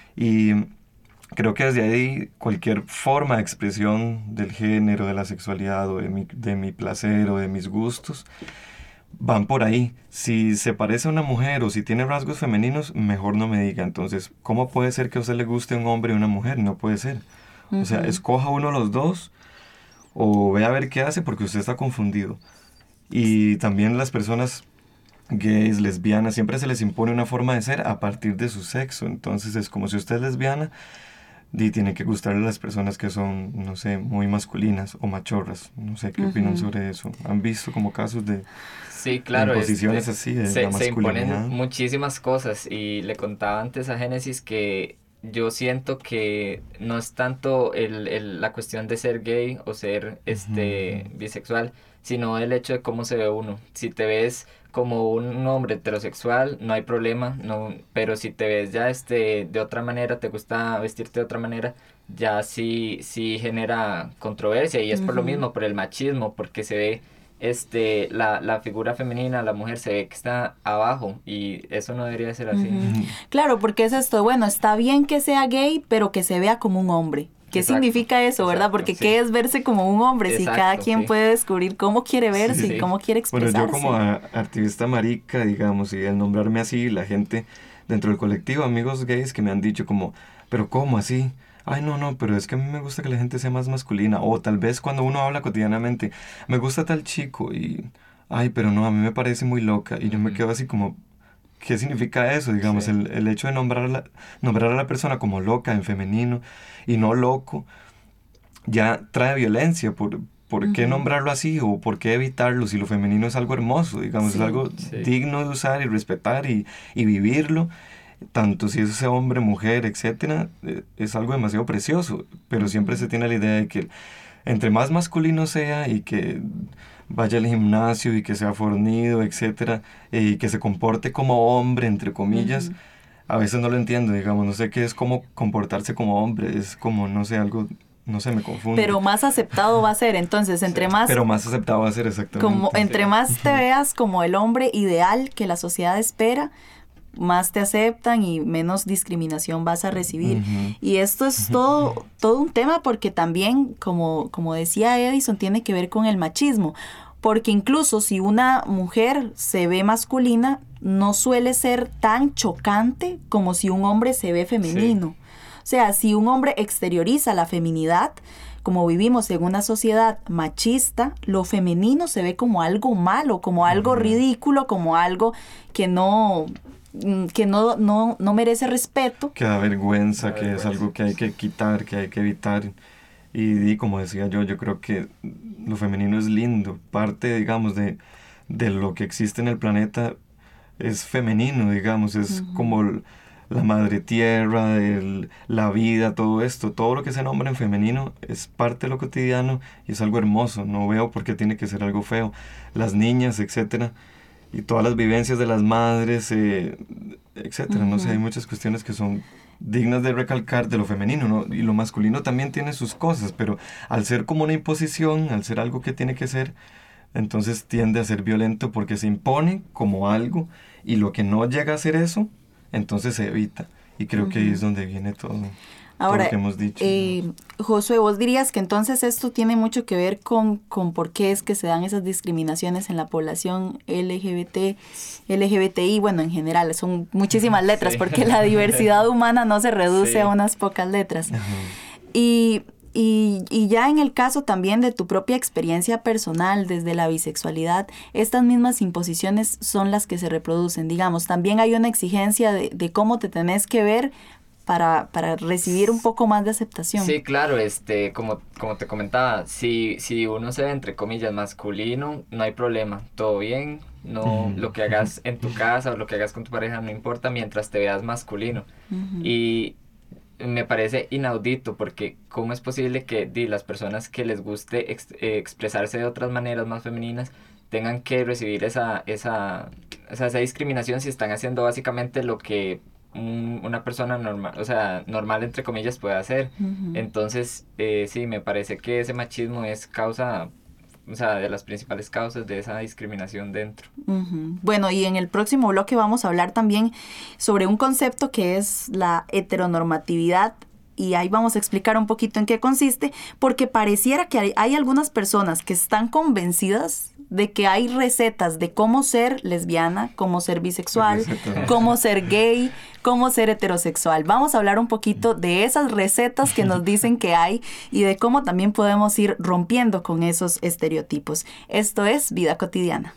Y creo que desde ahí cualquier forma de expresión del género, de la sexualidad, o de mi, de mi placer, o de mis gustos, van por ahí. Si se parece a una mujer o si tiene rasgos femeninos, mejor no me diga. Entonces, ¿cómo puede ser que a usted le guste un hombre y una mujer? No puede ser. Uh-huh. O sea, escoja uno de los dos o vea a ver qué hace porque usted está confundido. Y también las personas gays, lesbianas, siempre se les impone una forma de ser a partir de su sexo. Entonces es como si usted es lesbiana y tiene que gustarle a las personas que son, no sé, muy masculinas o machorras. No sé qué uh-huh. opinan sobre eso. ¿Han visto como casos de, sí, claro, de imposiciones este, así de se, la masculinidad? Se imponen muchísimas cosas y le contaba antes a Génesis que yo siento que no es tanto el, el, la cuestión de ser gay o ser este uh-huh. bisexual, sino el hecho de cómo se ve uno. Si te ves como un hombre heterosexual, no hay problema, no, pero si te ves ya este de otra manera, te gusta vestirte de otra manera, ya sí, sí genera controversia, y es uh-huh. por lo mismo, por el machismo, porque se ve este la, la figura femenina, la mujer se ve que está abajo, y eso no debería ser así. Uh-huh. Claro, porque es esto, bueno, está bien que sea gay, pero que se vea como un hombre. ¿Qué exacto, significa eso, verdad? Exacto, Porque sí. ¿qué es verse como un hombre? Exacto, si cada quien sí. puede descubrir cómo quiere verse sí, y cómo quiere expresarse. Bueno, yo como a, activista marica, digamos, y el nombrarme así, la gente dentro del colectivo, amigos gays que me han dicho como, ¿pero cómo así? Ay, no, no, pero es que a mí me gusta que la gente sea más masculina. O tal vez cuando uno habla cotidianamente, me gusta tal chico y, ay, pero no, a mí me parece muy loca. Y yo me quedo así como, ¿qué significa eso? Digamos, sí. el, el hecho de nombrar a, la, nombrar a la persona como loca en femenino y no loco, ya trae violencia. ¿Por, por uh-huh. qué nombrarlo así? ¿O por qué evitarlo? Si lo femenino es algo hermoso, digamos, sí, es algo sí. digno de usar y respetar y, y vivirlo. Tanto si es ese hombre, mujer, etcétera, eh, es algo demasiado precioso. Pero siempre se tiene la idea de que entre más masculino sea y que vaya al gimnasio y que sea fornido, etcétera, y que se comporte como hombre, entre comillas, uh-huh. a veces no lo entiendo, digamos, no sé qué es como comportarse como hombre, es como, no sé, algo, no sé, me confunde. Pero más aceptado va a ser, entonces, entre sí, más... Pero más aceptado va a ser, exactamente. Como, entre sí. más te veas como el hombre ideal que la sociedad espera, más te aceptan y menos discriminación vas a recibir. Uh-huh. Y esto es uh-huh. todo, todo un tema porque también, como, como decía Edison, tiene que ver con el machismo. Porque incluso si una mujer se ve masculina, no suele ser tan chocante como si un hombre se ve femenino. Sí. O sea, si un hombre exterioriza la feminidad, como vivimos en una sociedad machista, lo femenino se ve como algo malo, como algo ridículo, como algo que no... que no, no, no merece respeto. Que da vergüenza, que es algo que hay que quitar, que hay que evitar. Y, y como decía yo, yo creo que lo femenino es lindo. Parte, digamos, de, de lo que existe en el planeta es femenino, digamos. Es uh-huh. como la madre tierra, el, la vida, todo esto. Todo lo que se nombra en femenino es parte de lo cotidiano y es algo hermoso. No veo por qué tiene que ser algo feo. Las niñas, etcétera, y todas las vivencias de las madres, eh, etcétera. Uh-huh. No sé, hay muchas cuestiones que son dignas de recalcar de lo femenino, ¿no? Y lo masculino también tiene sus cosas, pero al ser como una imposición, al ser algo que tiene que ser, entonces tiende a ser violento porque se impone como algo, y lo que no llega a ser eso, entonces se evita. Y creo uh-huh. que ahí es donde viene todo. Ahora, todo lo que hemos dicho. Eh, Josué, vos dirías que entonces esto tiene mucho que ver con, con por qué es que se dan esas discriminaciones en la población L G B T, L G B T I, bueno, en general, son muchísimas letras, sí. porque la diversidad humana no se reduce sí. a unas pocas letras. Uh-huh. Y, y, y ya en el caso también de tu propia experiencia personal desde la bisexualidad, estas mismas imposiciones son las que se reproducen, digamos. También hay una exigencia de, de cómo te tenés que ver Para, para recibir un poco más de aceptación. Sí, claro, este, como, como te comentaba, si, si uno se ve entre comillas masculino, no hay problema, todo bien, no, mm. lo que hagas en tu casa o lo que hagas con tu pareja no importa mientras te veas masculino. Uh-huh. Y me parece inaudito porque cómo es posible que di, las personas que les guste ex, eh, expresarse de otras maneras más femeninas tengan que recibir esa, esa, esa, esa discriminación si están haciendo básicamente lo que una persona normal, o sea, normal entre comillas puede hacer. Uh-huh. Entonces, eh, sí, me parece que ese machismo es causa, o sea, de las principales causas de esa discriminación dentro. Uh-huh. Bueno, y en el próximo bloque vamos a hablar también sobre un concepto que es la heteronormatividad, y ahí vamos a explicar un poquito en qué consiste, porque pareciera que hay, hay algunas personas que están convencidas de que hay recetas de cómo ser lesbiana, cómo ser bisexual, cómo ser gay, cómo ser heterosexual. Vamos a hablar un poquito de esas recetas que nos dicen que hay y de cómo también podemos ir rompiendo con esos estereotipos. Esto es Vida Cotidiana.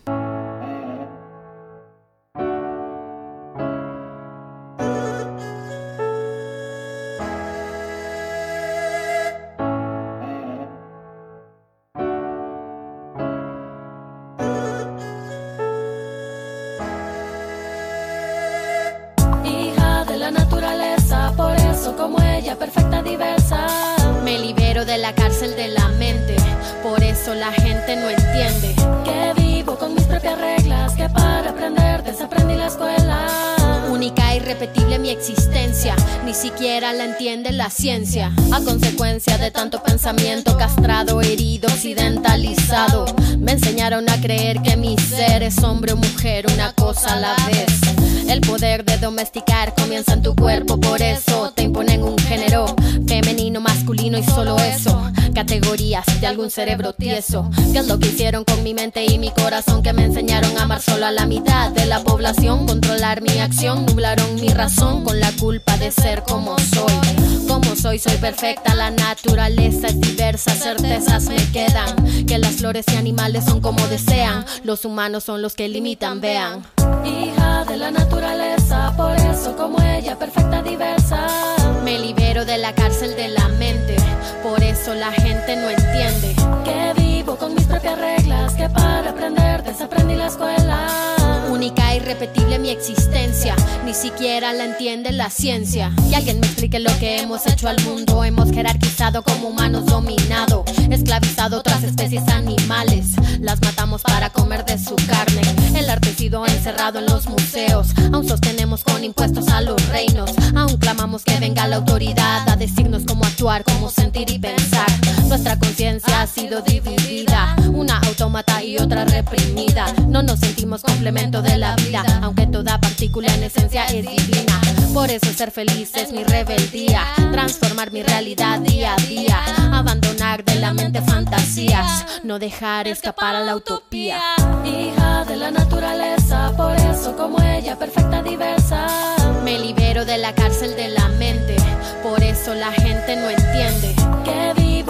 Perfecta, diversa. Me libero de la cárcel de la mente, por eso la gente no entiende que vivo con mis propias reglas, que para aprender desaprendí la escuela. Única e irrepetible mi existencia, ni siquiera la entiende la ciencia. A consecuencia de tanto pensamiento castrado, herido, occidentalizado, me enseñaron a creer que mi ser es hombre o mujer, una cosa a la vez. El poder de domesticar comienza en tu cuerpo, por eso te imponen un género femenino, masculino y solo eso. Categorías de algún cerebro tieso. ¿Qué es lo que hicieron con mi mente y mi corazón? Que me enseñaron a amar solo a la mitad de la población. Controlar mi acción, nublaron mi razón con la culpa de ser como soy. Como soy, soy perfecta, la naturaleza es diversa. Certezas me quedan, que las flores y animales son como desean. Los humanos son los que limitan, vean. Hija de la naturaleza, por eso como ella, perfecta, diversa. Me libero de la cárcel de la mente, por eso la gente no entiende que vivo con mis propias reglas, que para aprender desaprendí la escuela. Única e irrepetible mi existencia, ni siquiera la entiende la ciencia. Y alguien me explique lo que hemos hecho al mundo. Hemos jerarquizado como humanos, dominado, esclavizado otras especies animales. Las matamos para comer de su carne. El arte ha sido encerrado en los museos. Aún sostenemos con impuestos a los reinos. Aún clamamos que venga la autoridad a decirnos cómo actuar, cómo sentir y pensar. Nuestra conciencia ha sido dividida, una autómata y otra reprimida. No nos sentimos complemento de la vida, aunque toda partícula en esencia es divina. Por eso ser feliz es mi rebeldía, transformar mi realidad día a día, abandonar de la mente fantasías, no dejar escapar a la utopía. Hija de la naturaleza, por eso como ella, perfecta, diversa. Me libero de la cárcel de la mente, por eso la gente no entiende que vivo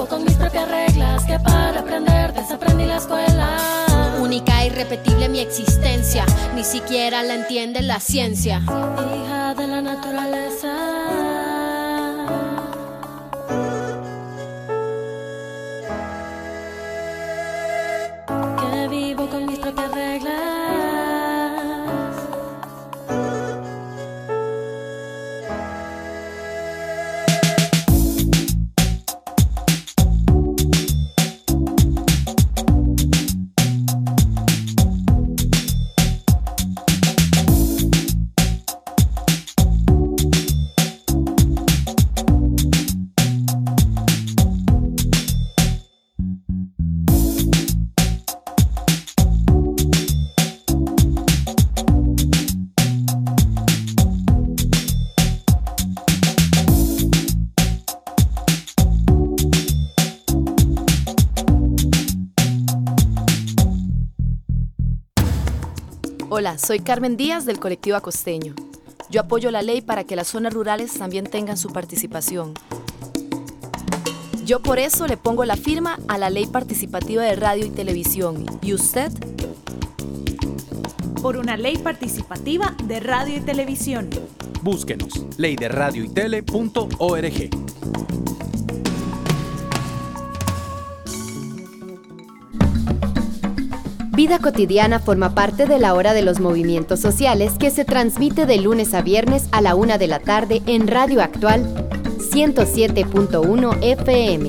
vivo con mis propias reglas, que para aprender desaprendí la escuela. Única e irrepetible mi existencia, ni siquiera la entiende la ciencia. Hija de la naturaleza. Que vivo con mis propias reglas. Hola, soy Carmen Díaz del colectivo Acosteño. Yo apoyo la ley para que las zonas rurales también tengan su participación. Yo por eso le pongo la firma a la ley participativa de radio y televisión. ¿Y usted? Por una ley participativa de radio y televisión. Búsquenos, ley de radio y tele punto org. Vida Cotidiana forma parte de la hora de los movimientos sociales que se transmite de lunes a viernes a la una de la tarde en Radio Actual ciento siete punto uno F M.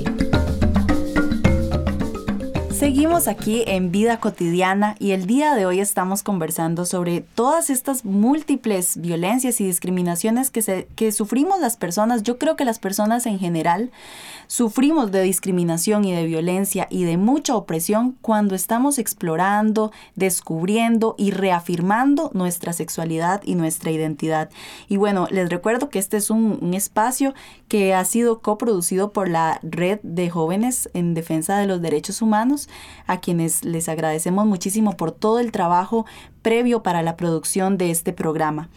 Seguimos aquí en Vida Cotidiana y el día de hoy estamos conversando sobre todas estas múltiples violencias y discriminaciones que, se, que sufrimos las personas. Yo creo que las personas en general sufrimos de discriminación y de violencia y de mucha opresión cuando estamos explorando, descubriendo y reafirmando nuestra sexualidad y nuestra identidad. Y bueno, les recuerdo que este es un, un espacio que ha sido coproducido por la Red de Jóvenes en Defensa de los Derechos Humanos, a quienes les agradecemos muchísimo por todo el trabajo previo para la producción de este programa.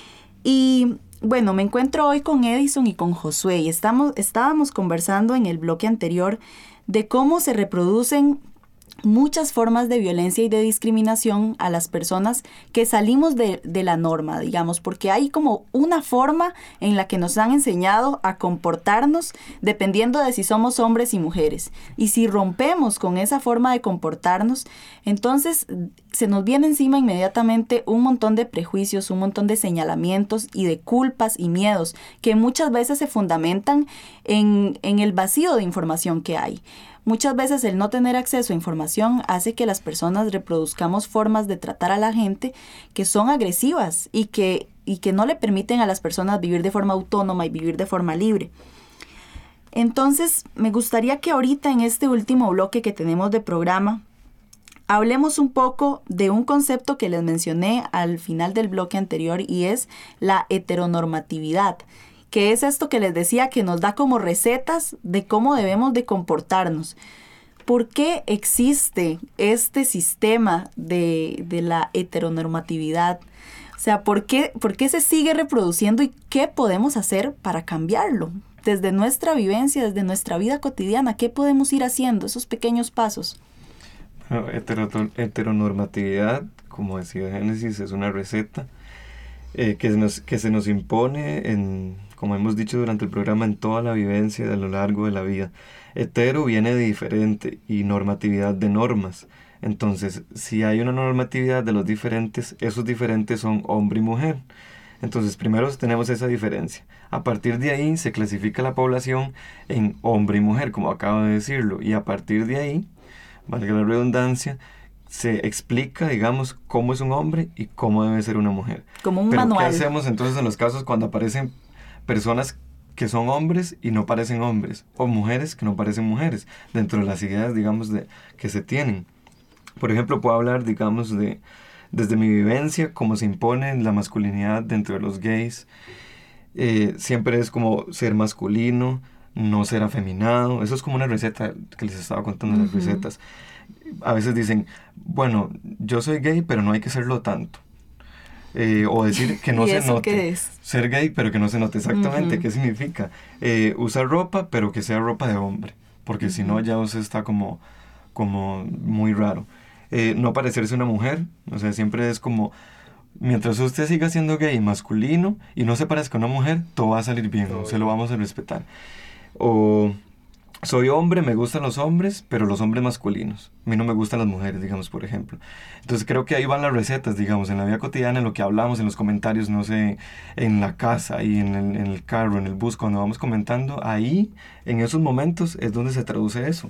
Y bueno, me encuentro hoy con Edison y con Josué y estamos, estábamos conversando en el bloque anterior de cómo se reproducen muchas formas de violencia y de discriminación a las personas que salimos de, de la norma, digamos, porque hay como una forma en la que nos han enseñado a comportarnos dependiendo de si somos hombres y mujeres. Y si rompemos con esa forma de comportarnos, entonces se nos viene encima inmediatamente un montón de prejuicios, un montón de señalamientos y de culpas y miedos que muchas veces se fundamentan en, en el vacío de información que hay. Muchas veces el no tener acceso a información hace que las personas reproduzcamos formas de tratar a la gente que son agresivas y que, y que no le permiten a las personas vivir de forma autónoma y vivir de forma libre. Entonces, me gustaría que ahorita en este último bloque que tenemos de programa, hablemos un poco de un concepto que les mencioné al final del bloque anterior y es la heteronormatividad, que es esto que les decía que nos da como recetas de cómo debemos de comportarnos. ¿Por qué existe este sistema de, de la heteronormatividad? O sea, ¿por qué, ¿por qué se sigue reproduciendo y qué podemos hacer para cambiarlo? Desde nuestra vivencia, desde nuestra vida cotidiana, ¿qué podemos ir haciendo? Esos pequeños pasos. Bueno, hetero- heteronormatividad, como decía Génesis, es una receta eh, que, nos, que se nos impone en, como hemos dicho durante el programa, en toda la vivencia a lo largo de la vida. Hetero viene de diferente y normatividad de normas. Entonces, si hay una normatividad de los diferentes, esos diferentes son hombre y mujer. Entonces, primero tenemos esa diferencia. A partir de ahí se clasifica la población en hombre y mujer, como acabo de decirlo. Y a partir de ahí, valga la redundancia, se explica, digamos, cómo es un hombre y cómo debe ser una mujer. Como un Pero, manual. ¿qué hacemos entonces en los casos cuando aparecen personas que son hombres y no parecen hombres? O mujeres que no parecen mujeres, dentro de las ideas, digamos, de, que se tienen. Por ejemplo, puedo hablar, digamos, de desde mi vivencia, cómo se impone la masculinidad dentro de los gays. Eh, siempre es como ser masculino, no ser afeminado. Eso es como una receta que les estaba contando, uh-huh. Las recetas. A veces dicen, bueno, yo soy gay, pero no hay que serlo tanto. Eh, o decir que no ¿Y se eso note. qué es? Ser gay, pero que no se note. Exactamente, uh-huh. ¿Qué significa? Eh, usar ropa, pero que sea ropa de hombre. porque uh-huh. si no ya usted está como, como muy raro. Eh, no parecerse una mujer, o sea, siempre es como, mientras usted siga siendo gay masculino y no se parezca a una mujer, todo va a salir bien, todo se bien. Lo vamos a respetar. O soy hombre, me gustan los hombres, pero los hombres masculinos. A mí no me gustan las mujeres, digamos, por ejemplo. Entonces creo que ahí van las recetas, digamos, en la vida cotidiana, en lo que hablamos, en los comentarios, no sé, en la casa y en el, en el carro, en el bus, cuando vamos comentando, ahí, en esos momentos, es donde se traduce eso.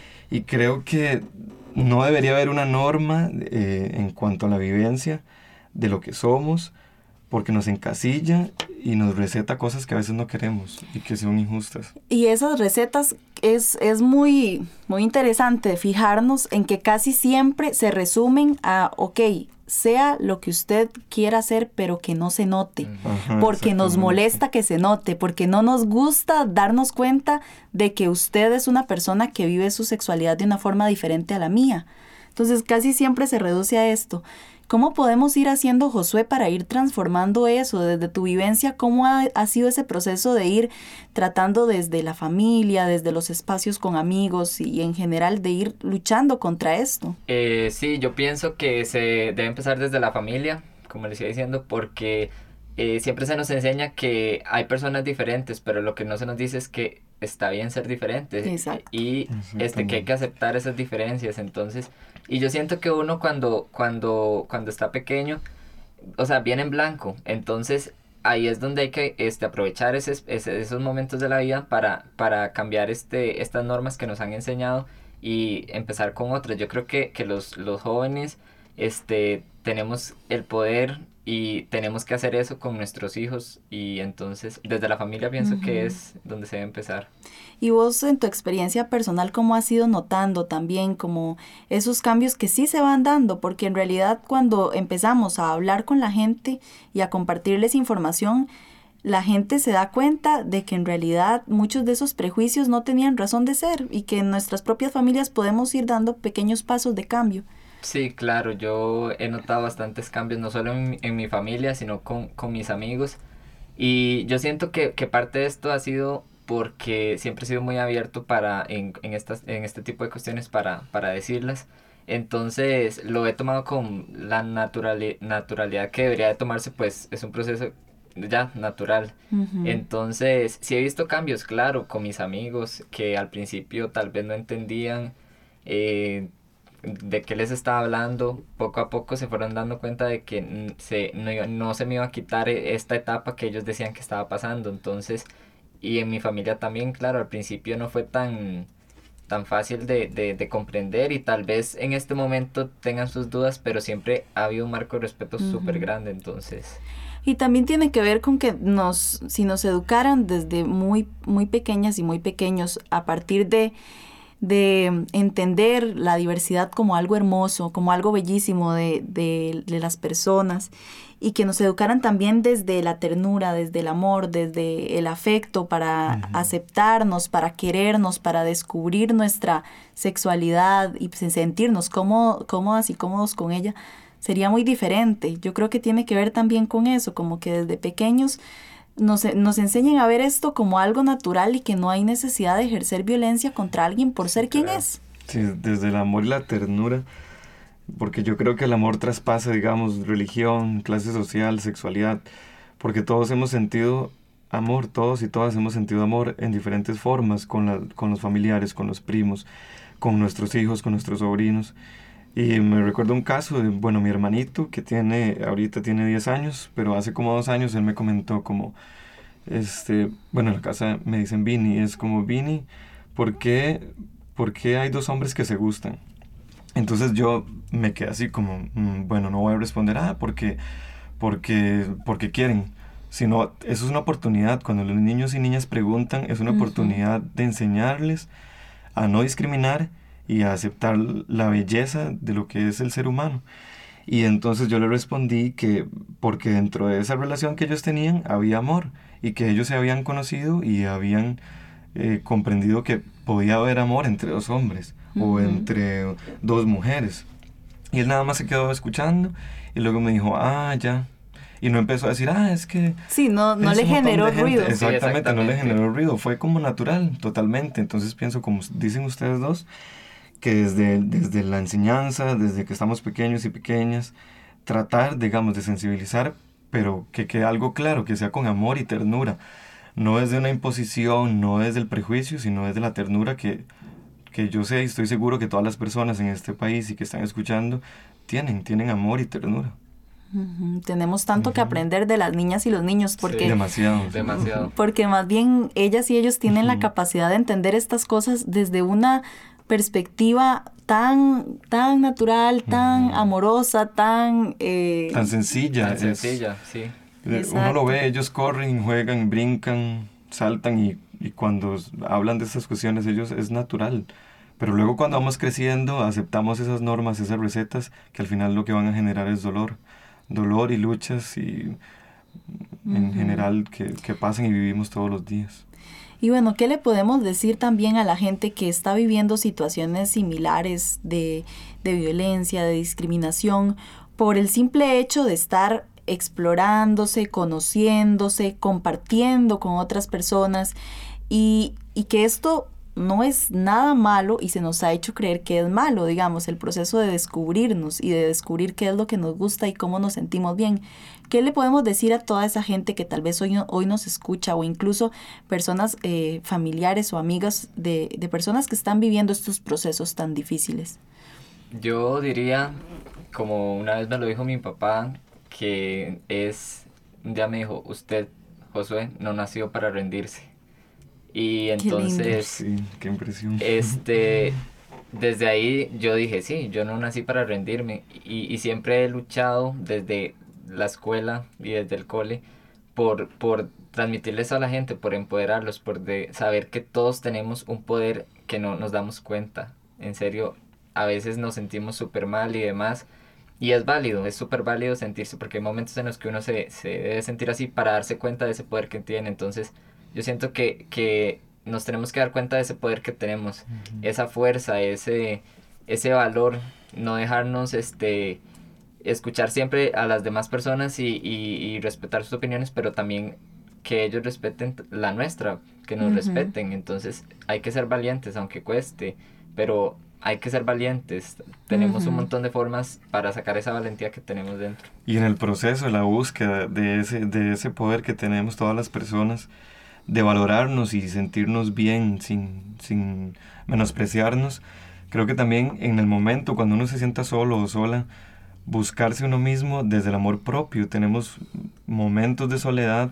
Y creo que no debería haber una norma eh, en cuanto a la vivencia de lo que somos, porque nos encasilla y nos receta cosas que a veces no queremos y que son injustas. Y esas recetas es, es muy, muy interesante fijarnos en que casi siempre se resumen a, ok, sea lo que usted quiera hacer, pero que no se note, ajá, porque nos molesta que se note, porque no nos gusta darnos cuenta de que usted es una persona que vive su sexualidad de una forma diferente a la mía. Entonces casi siempre se reduce a esto. ¿Cómo podemos ir haciendo, Josué, para ir transformando eso desde tu vivencia? ¿Cómo ha, ha sido ese proceso de ir tratando desde la familia, desde los espacios con amigos y en general de ir luchando contra esto? Eh, sí, yo pienso que se debe empezar desde la familia, como les iba diciendo, porque eh, siempre se nos enseña que hay personas diferentes, pero lo que no se nos dice es que está bien ser diferente. Exacto. Y este, que hay que aceptar esas diferencias. Entonces, y yo siento que uno cuando, cuando, cuando está pequeño, o sea, viene en blanco. Entonces, ahí es donde hay que este, aprovechar ese, ese, esos momentos de la vida para, para cambiar este, estas normas que nos han enseñado y empezar con otras. Yo creo que, que los, los jóvenes este, tenemos el poder y tenemos que hacer eso con nuestros hijos, y entonces desde la familia pienso uh-huh. que es donde se debe empezar. Y vos, en tu experiencia personal, ¿cómo has ido notando también como esos cambios que sí se van dando? Porque en realidad cuando empezamos a hablar con la gente y a compartirles información, la gente se da cuenta de que en realidad muchos de esos prejuicios no tenían razón de ser y que en nuestras propias familias podemos ir dando pequeños pasos de cambio. Sí, claro, yo he notado bastantes cambios, no solo en, en mi familia, sino con, con mis amigos. Y yo siento que, que parte de esto ha sido porque siempre he sido muy abierto para en, en, estas, en este tipo de cuestiones para, para decirlas. Entonces lo he tomado con la naturali- naturalidad que debería de tomarse, pues es un proceso ya natural. Uh-huh. Entonces sí he visto cambios, claro, con mis amigos que al principio tal vez no entendían eh, de qué les estaba hablando. Poco a poco se fueron dando cuenta de que se, no, no se me iba a quitar esta etapa que ellos decían que estaba pasando. Entonces, y en mi familia también, claro, al principio no fue tan, tan fácil de, de, de comprender, y tal vez en este momento tengan sus dudas, pero siempre ha habido un marco de respeto uh-huh. súper grande, entonces... Y también tiene que ver con que nos, si nos educaran desde muy, muy pequeñas y muy pequeños, a partir de... de entender la diversidad como algo hermoso, como algo bellísimo de, de, de las personas, y que nos educaran también desde la ternura, desde el amor, desde el afecto, para uh-huh. aceptarnos, para querernos, para descubrir nuestra sexualidad y sentirnos cómodo, cómodas y cómodos con ella, sería muy diferente. Yo creo que tiene que ver también con eso, como que desde pequeños Nos, nos enseñen a ver esto como algo natural y que no hay necesidad de ejercer violencia contra alguien por ser quien es. Sí, desde el amor y la ternura, porque yo creo que el amor traspasa, digamos, religión, clase social, sexualidad, porque todos hemos sentido amor, todos y todas hemos sentido amor en diferentes formas, con, la, con los familiares, con los primos, con nuestros hijos, con nuestros sobrinos. Y me recuerdo un caso de, bueno, mi hermanito, que tiene, ahorita tiene diez años, pero hace como dos años él me comentó como, este, bueno, en la casa me dicen Vini, es como, Vini, ¿por qué, ¿por qué hay dos hombres que se gustan? Entonces yo me quedé así como, mmm, bueno, no voy a responder, ah, porque, porque, porque quieren, sino, eso es una oportunidad, cuando los niños y niñas preguntan, es una uh-huh. oportunidad de enseñarles a no discriminar y a aceptar la belleza de lo que es el ser humano. Y entonces yo le respondí que porque dentro de esa relación que ellos tenían había amor, y que ellos se habían conocido y habían eh, comprendido que podía haber amor entre dos hombres uh-huh. o entre dos mujeres. Y él nada más se quedó escuchando y luego me dijo, ah, ya. Y no empezó a decir, ah, es que... Sí, no, no le generó ruido. Exactamente, sí, exactamente, no le generó ruido. Fue como natural, totalmente. Entonces pienso, como dicen ustedes dos, que desde, desde la enseñanza, desde que estamos pequeños y pequeñas, tratar, digamos, de sensibilizar, pero que quede algo claro, que sea con amor y ternura. No es de una imposición, no es del prejuicio, sino es de la ternura que, que yo sé y estoy seguro que todas las personas en este país y que están escuchando tienen, tienen amor y ternura. Uh-huh. Tenemos tanto uh-huh. que aprender de las niñas y los niños porque sí, demasiado, demasiado. Porque más bien ellas y ellos tienen uh-huh. la capacidad de entender estas cosas desde una perspectiva tan tan natural, tan uh-huh. amorosa, tan eh, tan sencilla, tan sencilla, es, sí. Exacto. Uno lo ve, ellos corren, juegan, brincan, saltan y, y cuando hablan de estas cuestiones ellos es natural. Pero luego cuando vamos creciendo aceptamos esas normas, esas recetas que al final lo que van a generar es dolor. Dolor y luchas y en uh-huh. general que, que pasan y vivimos todos los días. Y bueno, ¿qué le podemos decir también a la gente que está viviendo situaciones similares de, de violencia, de discriminación, por el simple hecho de estar explorándose, conociéndose, compartiendo con otras personas y, y que esto no es nada malo y se nos ha hecho creer que es malo, digamos, el proceso de descubrirnos y de descubrir qué es lo que nos gusta y cómo nos sentimos bien? ¿Qué le podemos decir a toda esa gente que tal vez hoy, hoy nos escucha o incluso personas eh, familiares o amigas de, de personas que están viviendo estos procesos tan difíciles? Yo diría, como una vez me lo dijo mi papá, que es, un día me dijo, usted, Josué, no nació para rendirse. Y entonces, qué sí, qué impresión. Este, desde ahí yo dije, sí, yo no nací para rendirme. Y, y siempre he luchado desde la escuela y desde el cole por, por transmitirles a la gente, por empoderarlos, por de saber que todos tenemos un poder que no nos damos cuenta. En serio, a veces nos sentimos súper mal y demás. Y es válido, es súper válido sentirse, porque hay momentos en los que uno se, se debe sentir así para darse cuenta de ese poder que tiene. Entonces, yo siento que, que nos tenemos que dar cuenta de ese poder que tenemos, uh-huh. esa fuerza, ese, ese valor, no dejarnos este, escuchar siempre a las demás personas y, y, y respetar sus opiniones, pero también que ellos respeten la nuestra, que nos uh-huh. respeten. Entonces hay que ser valientes, aunque cueste, pero hay que ser valientes. Tenemos uh-huh. un montón de formas para sacar esa valentía que tenemos dentro. Y en el proceso, de la búsqueda de ese, de ese poder que tenemos todas las personas, de valorarnos y sentirnos bien sin, sin menospreciarnos, creo que también en el momento cuando uno se sienta solo o sola, buscarse uno mismo desde el amor propio. Tenemos momentos de soledad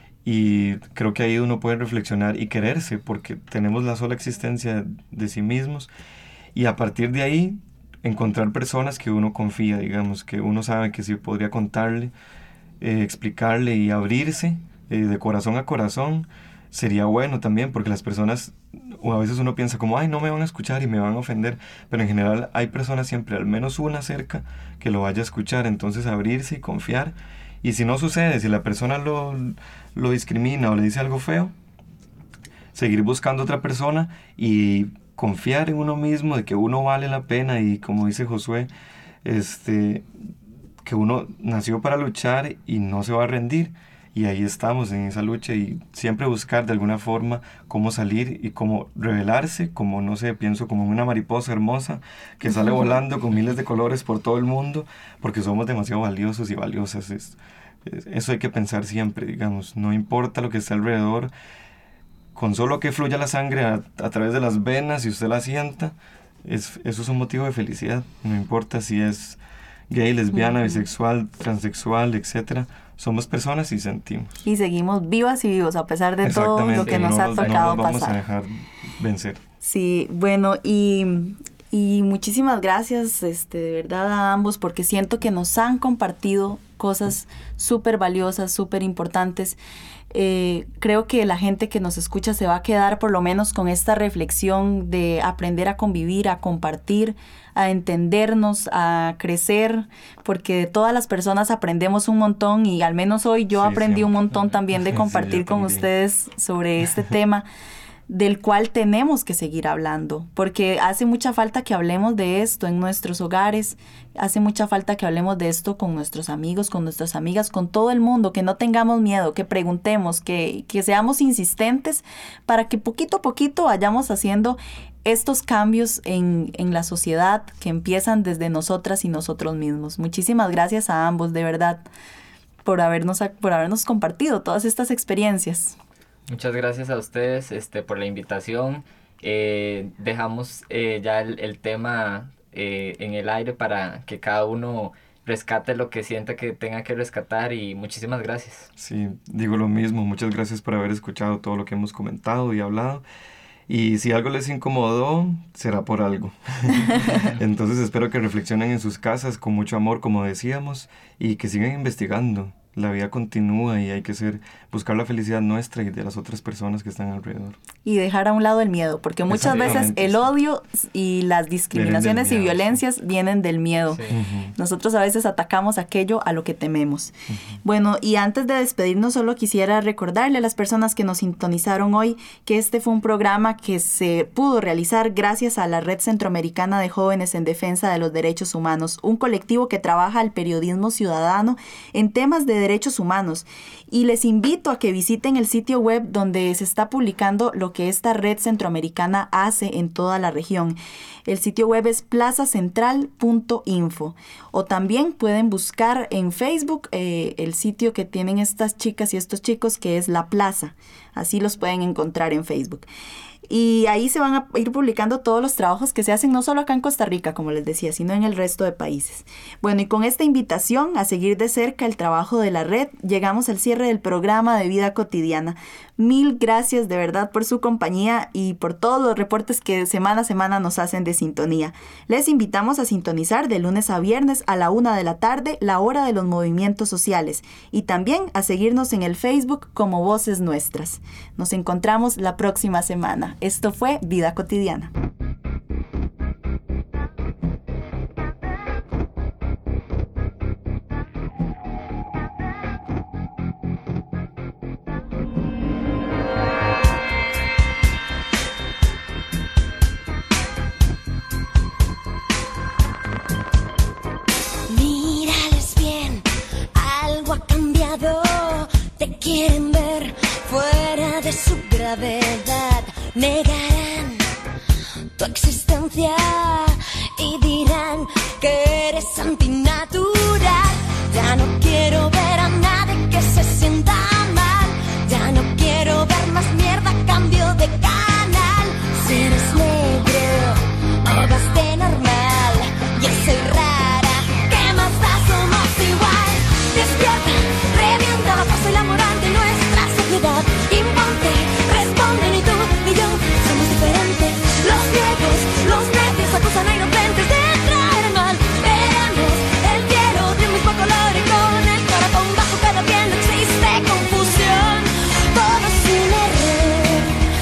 y creo que ahí uno puede reflexionar y quererse, porque tenemos la sola existencia de sí mismos, y a partir de ahí encontrar personas que uno confía, digamos, que uno sabe que sí podría contarle, eh, explicarle y abrirse Eh, de corazón a corazón. Sería bueno también, porque las personas, o a veces uno piensa como, ay, no me van a escuchar y me van a ofender, pero en general hay personas siempre, al menos una cerca, que lo vaya a escuchar. Entonces abrirse y confiar, y si no sucede, si la persona lo, lo discrimina o le dice algo feo, seguir buscando otra persona y confiar en uno mismo, de que uno vale la pena, y como dice Josué, este, que uno nació para luchar y no se va a rendir. Y ahí estamos en esa lucha, y siempre buscar de alguna forma cómo salir y cómo revelarse, como, no sé, pienso como una mariposa hermosa que sale volando con miles de colores por todo el mundo, porque somos demasiado valiosos y valiosas. Es, es, eso hay que pensar siempre, digamos, no importa lo que esté alrededor, con solo que fluya la sangre a, a través de las venas y usted la sienta, es, eso es un motivo de felicidad. No importa si es gay, lesbiana, uh-huh. bisexual, transexual, etcétera. Somos personas y sentimos. Y seguimos vivas y vivos a pesar de todo lo que nos no, ha tocado no nos vamos pasar. a dejar vencer. Sí, bueno, y, y muchísimas gracias este, de verdad a ambos, porque siento que nos han compartido cosas súper valiosas, súper importantes. Eh, creo que la gente que nos escucha se va a quedar por lo menos con esta reflexión de aprender a convivir, a compartir, a entendernos, a crecer, porque de todas las personas aprendemos un montón, y al menos hoy yo sí, aprendí sí. un montón también de compartir sí, con ustedes sobre este tema. del cual tenemos que seguir hablando, porque hace mucha falta que hablemos de esto en nuestros hogares, hace mucha falta que hablemos de esto con nuestros amigos, con nuestras amigas, con todo el mundo, que no tengamos miedo, que preguntemos, que, que seamos insistentes para que poquito a poquito vayamos haciendo estos cambios en, en la sociedad que empiezan desde nosotras y nosotros mismos. Muchísimas gracias a ambos, de verdad, por habernos, por habernos compartido todas estas experiencias. Muchas gracias a ustedes este, por la invitación. Eh, dejamos eh, ya el, el tema eh, en el aire para que cada uno rescate lo que sienta que tenga que rescatar, y muchísimas gracias. Sí, digo lo mismo. Muchas gracias por haber escuchado todo lo que hemos comentado y hablado. Y si algo les incomodó, será por algo. Entonces espero que reflexionen en sus casas con mucho amor, como decíamos, y que sigan investigando. La vida continúa y hay que ser, buscar la felicidad nuestra y de las otras personas que están alrededor. Y dejar a un lado el miedo, porque muchas veces el odio y las discriminaciones y violencias sí. vienen del miedo. Sí. Uh-huh. Nosotros a veces atacamos aquello a lo que tememos. Uh-huh. Bueno, y antes de despedirnos, solo quisiera recordarle a las personas que nos sintonizaron hoy que este fue un programa que se pudo realizar gracias a la Red Centroamericana de Jóvenes en Defensa de los Derechos Humanos, un colectivo que trabaja el periodismo ciudadano en temas de derechos humanos, y les invito a que visiten el sitio web donde se está publicando lo que esta red centroamericana hace en toda la región. El sitio web es plaza central punto info, o también pueden buscar en Facebook eh, el sitio que tienen estas chicas y estos chicos, que es La Plaza. Así los pueden encontrar en Facebook. Y ahí se van a ir publicando todos los trabajos que se hacen, no solo acá en Costa Rica, como les decía, sino en el resto de países. Bueno, y con esta invitación a seguir de cerca el trabajo de la red, llegamos al cierre del programa de Vida Cotidiana. Mil gracias de verdad por su compañía y por todos los reportes que semana a semana nos hacen de sintonía. Les invitamos a sintonizar de lunes a viernes a la una de la tarde, la hora de los movimientos sociales, y también a seguirnos en el Facebook como Voces Nuestras. Nos encontramos la próxima semana. Esto fue Vida Cotidiana. Mírales bien, algo ha cambiado, te quieren ver fuera de su gravedad. Negarán tu existencia y dirán que eres antinatural. Ya no quiero ver a nadie que se sienta mal. Ya no quiero ver más mierda, cambio de canal. Si eres negro o vas de normal, yo soy rara, ¿qué más da? Somos igual. Despierta, revienta la paz y la moral de nuestra sociedad. Imponte, responden y tú y yo somos diferentes. Los viejos, los necios acusan a inocentes de traer mal. Veremos el cielo de un mismo color y con el corazón bajo cada piel no existe confusión. Todo sin error,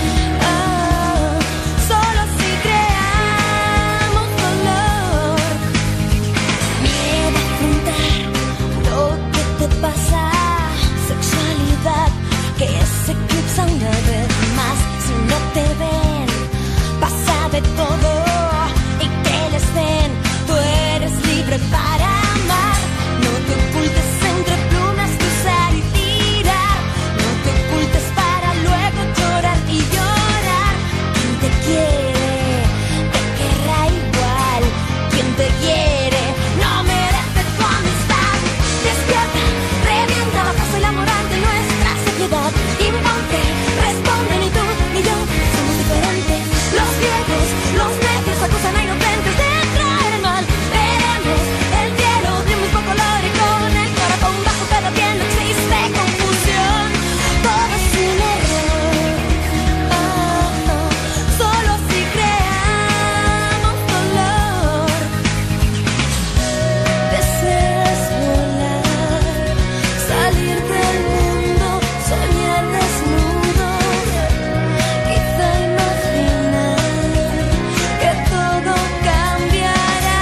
oh, solo si creamos dolor. Miedo a afrontar lo que te pasa, sexualidad que se eclipsa una vez más. Si no te ven, pasa de todo y que les den. Tú eres libre para amar. No te ocultes entre plumas, cruzar y tirar. No te ocultes para luego llorar y llorar. Quien te quiere, te querrá igual. Quien te quiere, no merece tu amistad. Despierta, revienta la paz y la moral de nuestra sociedad. Imponte, responden y tú y yo somos diferentes. Los viejos, los necios acusan a inocentes de traer mal. Veremos el cielo de un mismo color y con el corazón bajo cada piel no existe confusión. Todo sin error, oh, oh, solo si creamos dolor. Deseas volar, salir del mundo, soñar desnudo. Quizá imaginar que todo cambiará.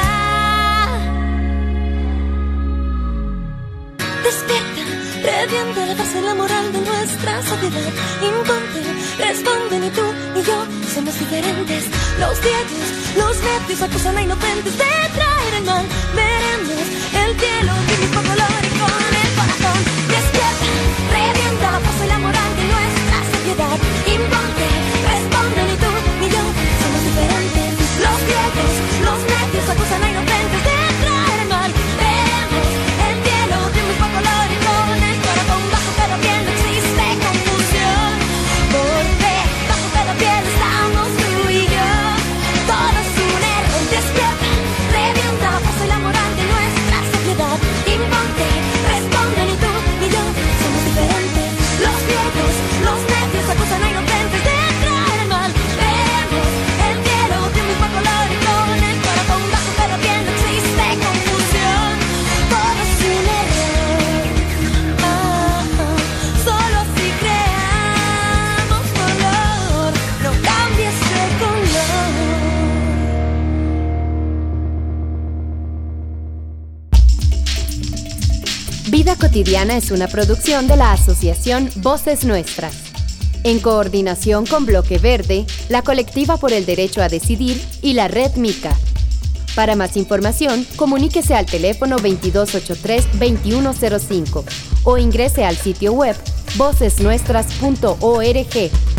Despierta, revienta la paz y la moral de nuestra sociedad. Imponte, responden y tú y yo somos diferentes. Los ciegos, los necios acusan a inocentes de traer el mal. Veremos el cielo de mismo color y con el corazón despierta, revienta la fuerza y la moral de nuestra sociedad. Imponte, responden y tú y yo somos diferentes. Los ciegos, los necios acusan a inocentes de traer el mal. Veremos el cielo de mismo color y con el corazón bajo cada piel no existe confusión. Porque bajo cada piel estamos tú y yo. Todo es un error. Despierta, revienta la fuerza y la moral de nuestra sociedad. Imponte, responden y tú y yo somos diferentes. Los viejos, los necios acusan a inocentes de traer el mal. Vemos el cielo de un mismo color y con el corazón bajo cada piel no existe confusión. Todo es un error. Ah, ah. Solo así creamos color. No cambies de color. Vida Cotidiana es una producción de la Asociación Voces Nuestras, en coordinación con Bloque Verde, la Colectiva por el Derecho a Decidir y la Red Mica. Para más información, comuníquese al teléfono veintidós ochenta y tres, veintiuno cero cinco o ingrese al sitio web voces nuestras punto org.